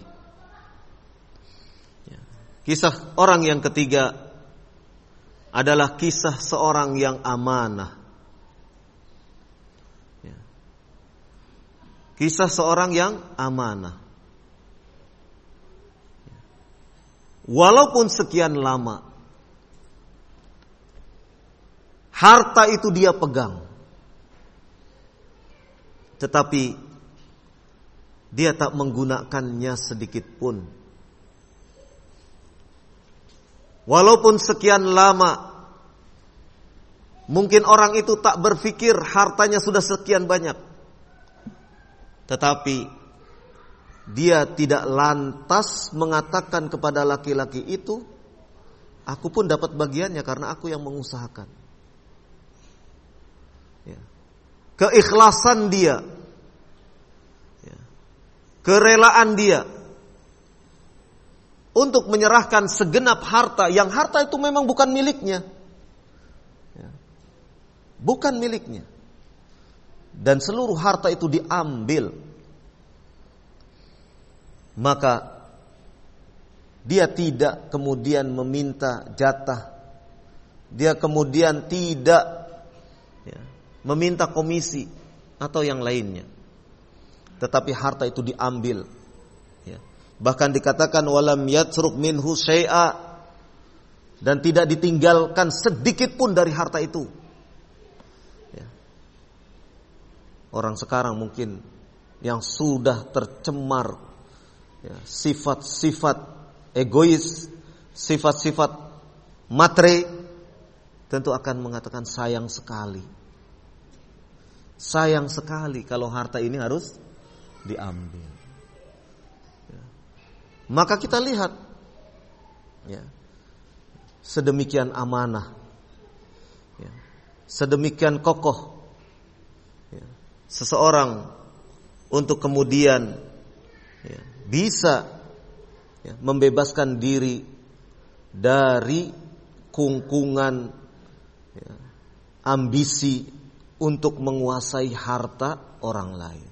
Kisah orang yang ketiga adalah kisah seorang yang amanah. Kisah seorang yang amanah. Walaupun sekian lama harta itu dia pegang, tetapi dia tak menggunakannya sedikit pun. Walaupun sekian lama, mungkin orang itu tak berpikir hartanya sudah sekian banyak, tetapi dia tidak lantas mengatakan kepada laki-laki itu, aku pun dapat bagiannya karena aku yang mengusahakan. Ya. Keikhlasan dia, ya, kerelaan dia untuk menyerahkan segenap harta, yang harta itu memang bukan miliknya, ya, bukan miliknya, dan seluruh harta itu diambil. Maka dia tidak kemudian meminta jatah, dia kemudian tidak, ya, meminta komisi atau yang lainnya, tetapi harta itu diambil. Ya. Bahkan dikatakan walam yatruk minhu syai'a, dan tidak ditinggalkan sedikit pun dari harta itu. Ya. Orang sekarang mungkin yang sudah tercemar, ya, sifat-sifat egois, sifat-sifat matre, tentu akan mengatakan sayang sekali. Sayang sekali kalau harta ini harus diambil. Ya. Maka kita lihat, ya, sedemikian amanah, ya, sedemikian kokoh, ya, seseorang untuk kemudian, ya, bisa, ya, membebaskan diri dari kungkungan, ya, ambisi untuk menguasai harta orang lain.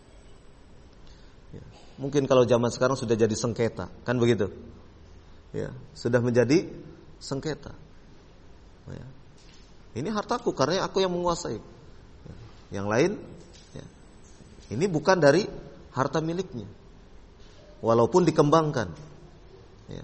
Ya, mungkin kalau zaman sekarang sudah jadi sengketa, kan begitu? Ya, sudah menjadi sengketa. Ya, ini hartaku karena aku yang menguasai. Ya, yang lain, ya, ini bukan dari harta miliknya. Walaupun dikembangkan, ya.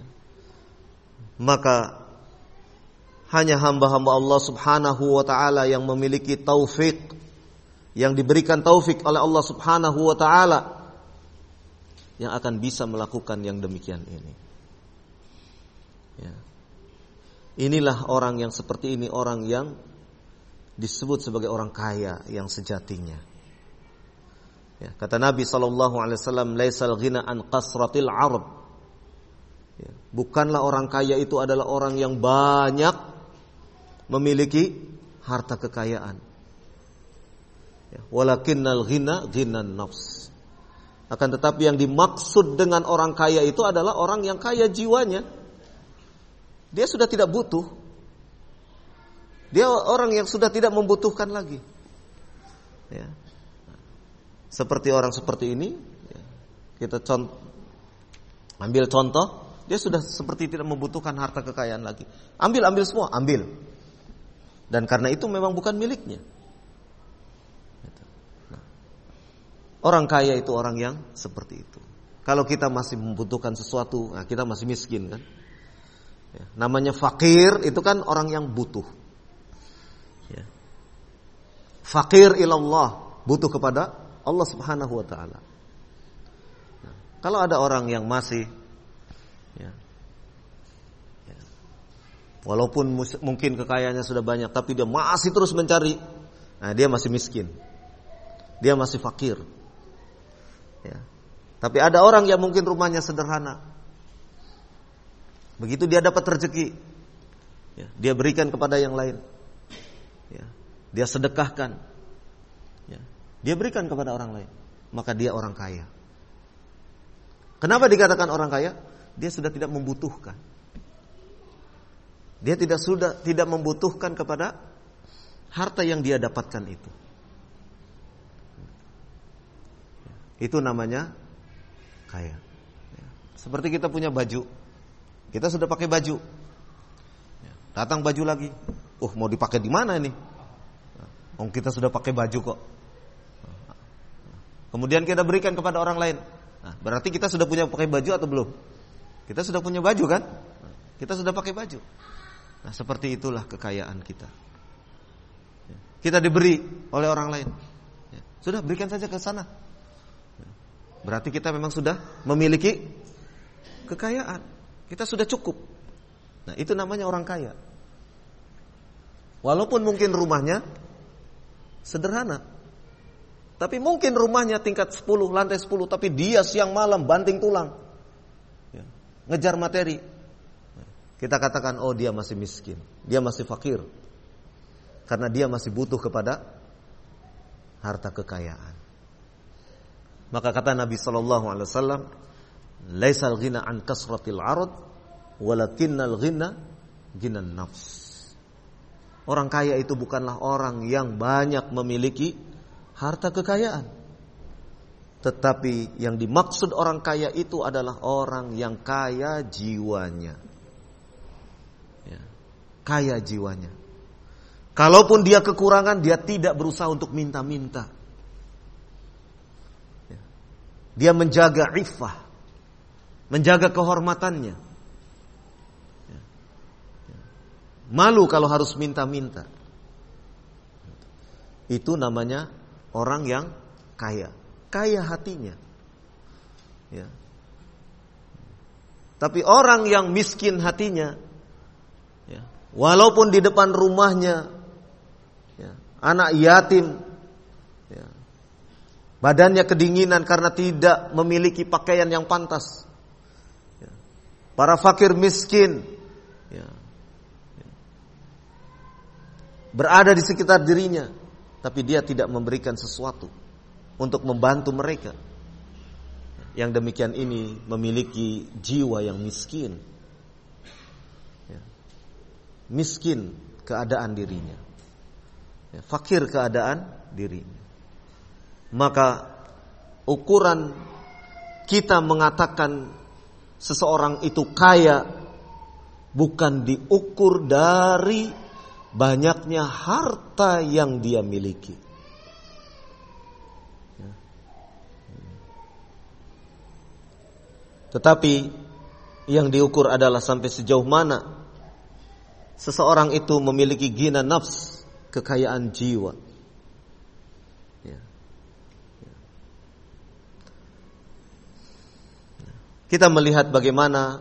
Maka hanya hamba-hamba Allah subhanahu wa ta'ala yang memiliki taufik, yang diberikan taufik oleh Allah subhanahu wa ta'ala, yang akan bisa melakukan yang demikian ini. Ya. Inilah orang yang seperti ini, orang yang disebut sebagai orang kaya yang sejatinya. Ya, kata Nabi SAW, laisal ghina an qasratil arab. Ya, bukanlah orang kaya itu adalah orang yang banyak memiliki harta kekayaan. Ya, walakinnal ghina ghinan nafs. Akan tetapi yang dimaksud dengan orang kaya itu adalah orang yang kaya jiwanya. Dia sudah tidak butuh. Dia orang yang sudah tidak membutuhkan lagi. Ya. Seperti orang seperti ini, kita ambil contoh, dia sudah seperti tidak membutuhkan harta kekayaan lagi. Ambil semua, ambil. Dan karena itu memang bukan miliknya. Orang kaya itu orang yang seperti itu. Kalau kita masih membutuhkan sesuatu, nah kita masih miskin kan. Ya, namanya fakir itu kan orang yang butuh. Ya. Fakir ilallah, butuh kepada Allah subhanahu wa ta'ala. Nah, kalau ada orang yang masih, ya, ya, walaupun mungkin kekayaannya sudah banyak, tapi dia masih terus mencari, nah dia masih miskin, dia masih fakir. Ya. Tapi ada orang yang mungkin rumahnya sederhana. Begitu dia dapat rezeki, ya, dia berikan kepada yang lain. Ya. Dia sedekahkan. Ya. Dia berikan kepada orang lain. Maka dia orang kaya. Kenapa dikatakan orang kaya? Dia sudah tidak membutuhkan. Dia tidak membutuhkan kepada harta yang dia dapatkan itu. Itu namanya kaya. Seperti kita punya baju, kita sudah pakai baju, datang baju lagi, mau dipakai di mana ini? Kita sudah pakai baju kok. Kemudian kita berikan kepada orang lain. Berarti kita sudah punya pakai baju atau belum? Kita sudah punya baju kan? Kita sudah pakai baju. Seperti itulah kekayaan kita. Kita diberi oleh orang lain. Sudah berikan saja ke sana. Berarti kita memang sudah memiliki kekayaan. Kita sudah cukup. Itu namanya orang kaya. Walaupun mungkin rumahnya sederhana, tapi mungkin rumahnya tingkat 10, lantai 10, tapi dia siang malam banting tulang, ngejar materi. Kita katakan, dia masih miskin, dia masih fakir, karena dia masih butuh kepada harta kekayaan. Maka kata Nabi SAW, laisal ghina an kasratil arad, walakinnal ghina ghinan nafs. Orang kaya itu bukanlah orang yang banyak memiliki harta kekayaan, tetapi yang dimaksud orang kaya itu adalah orang yang kaya jiwanya. Kaya jiwanya. Kalaupun dia kekurangan, dia tidak berusaha untuk minta-minta. Dia menjaga iffah, menjaga kehormatannya. Malu kalau harus minta-minta. Itu namanya orang yang kaya. Kaya hatinya. Tapi orang yang miskin hatinya, walaupun di depan rumahnya anak yatim, badannya kedinginan karena tidak memiliki pakaian yang pantas, para fakir miskin berada di sekitar dirinya, tapi dia tidak memberikan sesuatu untuk membantu mereka. Yang demikian ini memiliki jiwa yang miskin. Miskin keadaan dirinya, fakir keadaan dirinya. Maka ukuran kita mengatakan seseorang itu kaya bukan diukur dari banyaknya harta yang dia miliki. Tetapi yang diukur adalah sampai sejauh mana seseorang itu memiliki ghina nafs, kekayaan jiwa. Kita melihat bagaimana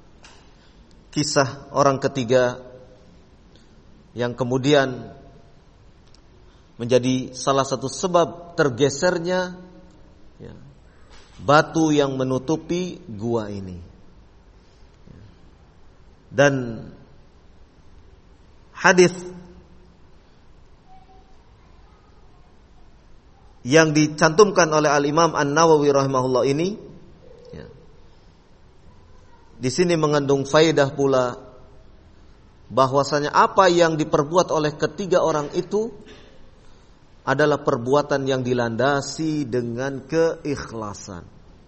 kisah orang ketiga yang kemudian menjadi salah satu sebab tergesernya batu yang menutupi gua ini. Dan hadis yang dicantumkan oleh Al-Imam An-Nawawi rahimahullah ini di sini mengandung faedah pula bahwasanya apa yang diperbuat oleh ketiga orang itu adalah perbuatan yang dilandasi dengan keikhlasan.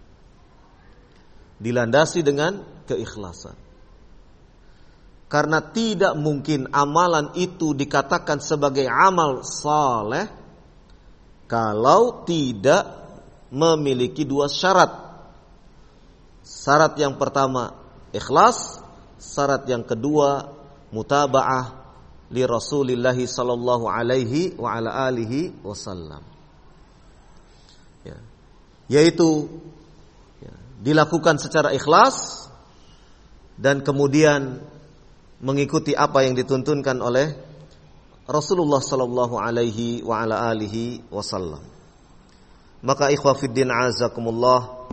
Dilandasi dengan keikhlasan. Karena tidak mungkin amalan itu dikatakan sebagai amal saleh kalau tidak memiliki dua syarat. Syarat yang pertama ikhlas, syarat yang kedua mutaba'ah li Rasulillah sallallahu alaihi wa ala alihi wasallam. Yaitu dilakukan secara ikhlas dan kemudian mengikuti apa yang dituntunkan oleh Rasulullah sallallahu alaihi wa ala alihi wasallam. Maka ikhwah fiddin azakumullah,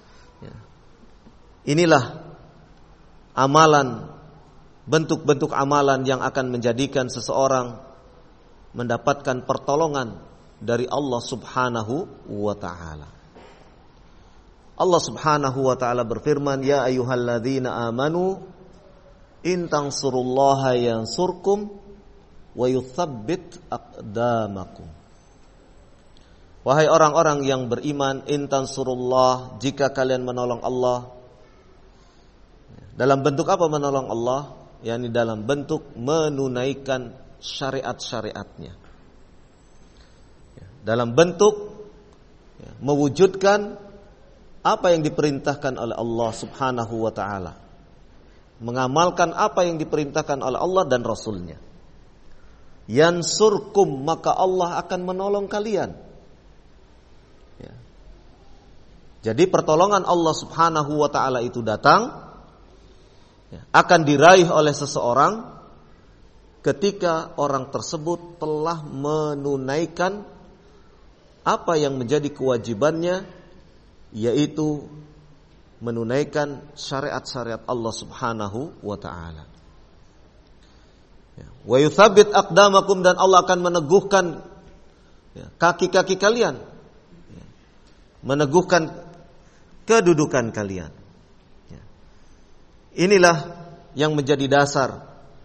inilah amalan, bentuk-bentuk amalan yang akan menjadikan seseorang mendapatkan pertolongan dari Allah Subhanahu wa ta'ala. Allah Subhanahu wa ta'ala berfirman, ya ayyuhalladzina amanu in tansurullaha yansurkum wa yuthabbit aqdamakum. Wahai orang-orang yang beriman, in tansurullah, jika kalian menolong Allah. Dalam bentuk apa menolong Allah? yakni dalam bentuk menunaikan syariat-syariatnya. Dalam bentuk mewujudkan apa yang diperintahkan oleh Allah Subhanahu wa ta'ala. Mengamalkan apa yang diperintahkan oleh Allah dan Rasulnya. Yansurkum, maka Allah akan menolong kalian. Jadi pertolongan Allah Subhanahu wa ta'ala itu datang, akan diraih oleh seseorang ketika orang tersebut telah menunaikan apa yang menjadi kewajibannya, yaitu menunaikan syariat-syariat Allah Subhanahu wa ta'ala. Wa yuthabbit aqdamakum, dan Allah akan meneguhkan kaki-kaki kalian, meneguhkan kedudukan kalian. Inilah yang menjadi dasar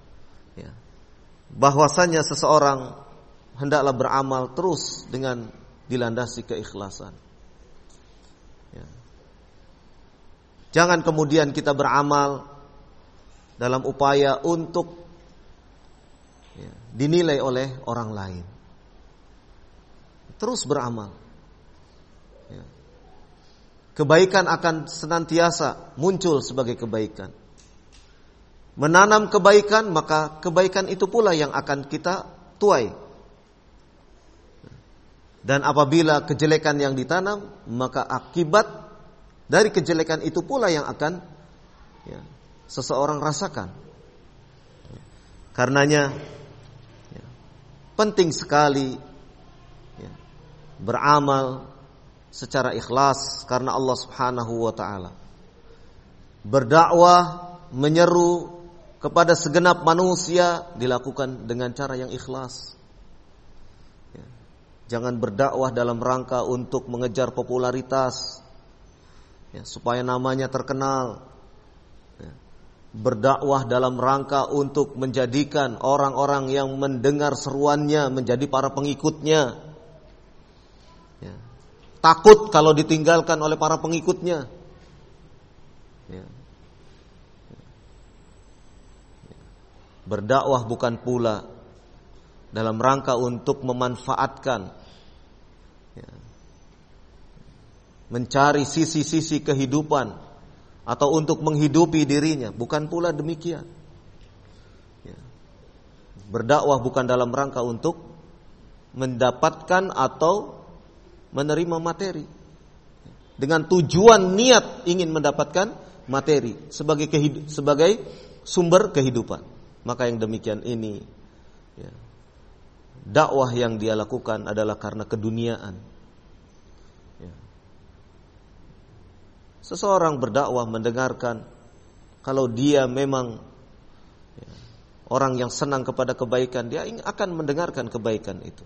bahwasanya seseorang hendaklah beramal terus dengan dilandasi keikhlasan. Jangan kemudian kita beramal dalam upaya untuk dinilai oleh orang lain. Terus beramal. Kebaikan akan senantiasa muncul sebagai kebaikan. Menanam kebaikan, maka kebaikan itu pula yang akan kita tuai. Dan apabila kejelekan yang ditanam, maka akibat dari kejelekan itu pula yang akan seseorang rasakan. Karenanya penting sekali beramal secara ikhlas karena Allah Subhanahu wa ta'ala. Berdakwah, menyeru kepada segenap manusia dilakukan dengan cara yang ikhlas. Jangan berdakwah dalam rangka untuk mengejar popularitas, supaya namanya terkenal. Berdakwah dalam rangka untuk menjadikan orang-orang yang mendengar seruannya menjadi para pengikutnya. Takut kalau ditinggalkan oleh para pengikutnya. Berdakwah bukan pula dalam rangka untuk memanfaatkan, mencari sisi-sisi kehidupan atau untuk menghidupi dirinya. Bukan pula demikian. Berdakwah bukan dalam rangka untuk mendapatkan atau menerima materi dengan tujuan niat ingin mendapatkan materi sebagai sumber kehidupan. Maka yang demikian ini dakwah yang dia lakukan adalah karena keduniaan. Seseorang berdakwah mendengarkan, kalau dia memang orang yang senang kepada kebaikan, dia akan mendengarkan kebaikan itu.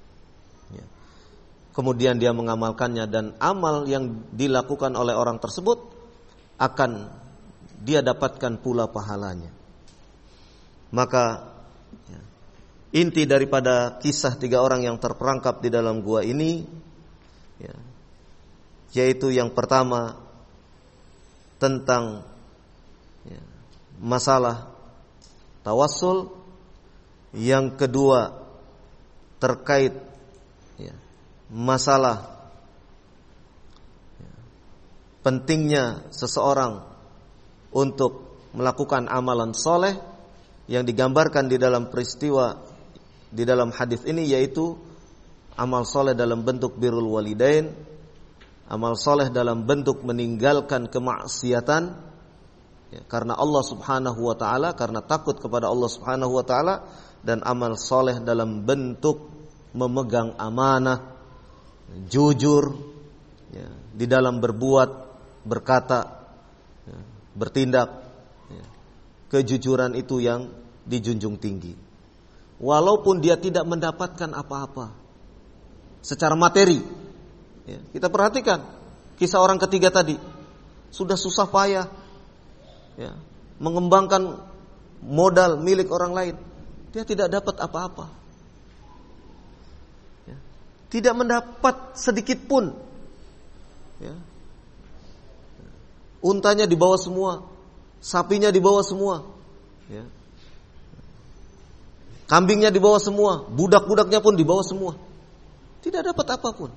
Kemudian dia mengamalkannya, dan amal yang dilakukan oleh orang tersebut akan dia dapatkan pula pahalanya. Maka inti daripada kisah 3 orang yang terperangkap di dalam gua ini, yaitu yang pertama tentang masalah tawassul, yang kedua terkait masalah pentingnya seseorang untuk melakukan amalan soleh yang digambarkan di dalam peristiwa di dalam hadis ini, yaitu amal soleh dalam bentuk birrul walidain, amal soleh dalam bentuk meninggalkan kemaksiatan karena Allah Subhanahu wa ta'ala, karena takut kepada Allah Subhanahu wa ta'ala, dan amal soleh dalam bentuk memegang amanah, jujur di dalam berbuat, berkata, bertindak, kejujuran itu yang dijunjung tinggi. Walaupun dia tidak mendapatkan apa-apa secara materi. Kita perhatikan kisah orang ketiga tadi, sudah susah payah mengembangkan modal milik orang lain, dia tidak dapat apa-apa, tidak mendapat sedikit pun. Untanya dibawa semua, sapinya dibawa semua, kambingnya dibawa semua, budak-budaknya pun dibawa semua, tidak dapat apapun.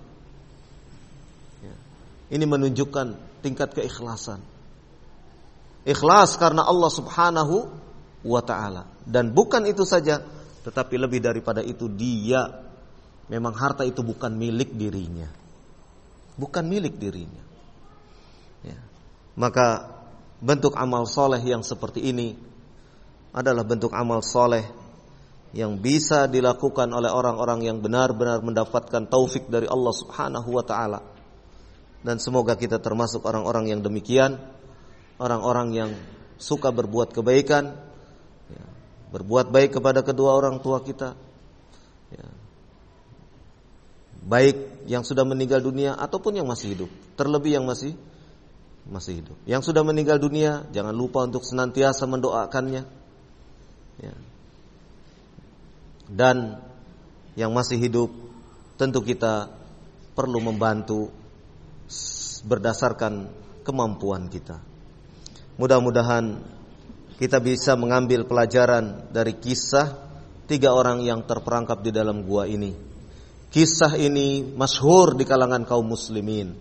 Ini menunjukkan tingkat keikhlasan. Ikhlas karena Allah Subhanahu wa ta'ala. Dan bukan itu saja, tetapi lebih daripada itu, dia memang harta itu bukan milik dirinya. Bukan milik dirinya. Maka bentuk amal soleh yang seperti ini adalah bentuk amal soleh yang bisa dilakukan oleh orang-orang yang benar-benar mendapatkan taufik dari Allah Subhanahu wa ta'ala. Dan semoga kita termasuk orang-orang yang demikian, orang-orang yang suka berbuat kebaikan, berbuat baik kepada kedua orang tua kita, baik yang sudah meninggal dunia ataupun yang masih hidup, terlebih yang masih hidup. Yang sudah meninggal dunia, jangan lupa untuk senantiasa mendoakannya, dan yang masih hidup tentu kita perlu membantu berdasarkan kemampuan kita. Mudah-mudahan kita bisa mengambil pelajaran dari kisah 3 orang yang terperangkap di dalam gua ini. Kisah ini masyhur di kalangan kaum muslimin,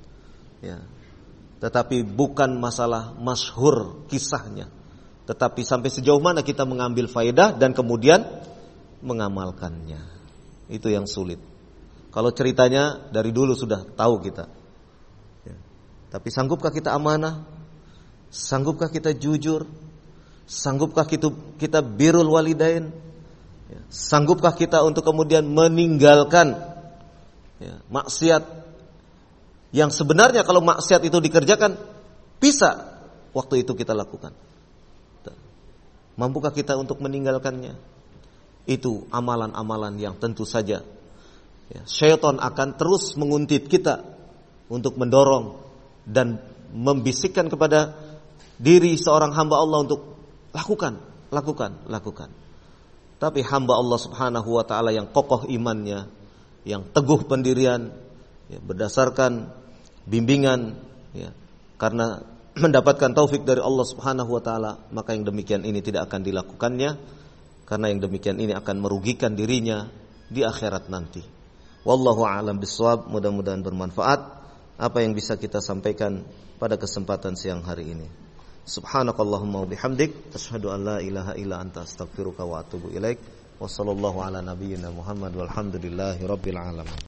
tetapi bukan masalah masyhur kisahnya, tetapi sampai sejauh mana kita mengambil faedah dan kemudian mengamalkannya. Itu yang sulit. Kalau ceritanya dari dulu sudah tahu kita, tapi sanggupkah kita amanah? Sanggupkah kita jujur? Sanggupkah kita birrul walidain? Sanggupkah kita untuk kemudian meninggalkan maksiat yang sebenarnya kalau maksiat itu dikerjakan bisa waktu itu kita lakukan? Mampukah kita untuk meninggalkannya? Itu amalan-amalan yang tentu saja syaitan akan terus menguntit kita untuk mendorong dan membisikkan kepada diri seorang hamba Allah untuk lakukan. Tapi hamba Allah Subhanahu wa ta'ala yang kokoh imannya, yang teguh pendirian, berdasarkan bimbingan, karena mendapatkan taufik dari Allah Subhanahu wa ta'ala, maka yang demikian ini tidak akan dilakukannya, karena yang demikian ini akan merugikan dirinya di akhirat nanti. Wallahu a'lam bishawab. Mudah-mudahan bermanfaat apa yang bisa kita sampaikan pada kesempatan siang hari ini. Subhanakallahumma wa bihamdik, asyhadu an la ilaha illa anta, astaghfiruka wa atubu ilaik. Wassallallahu ala nabiyyina Muhammad walhamdulillahi rabbil alamin.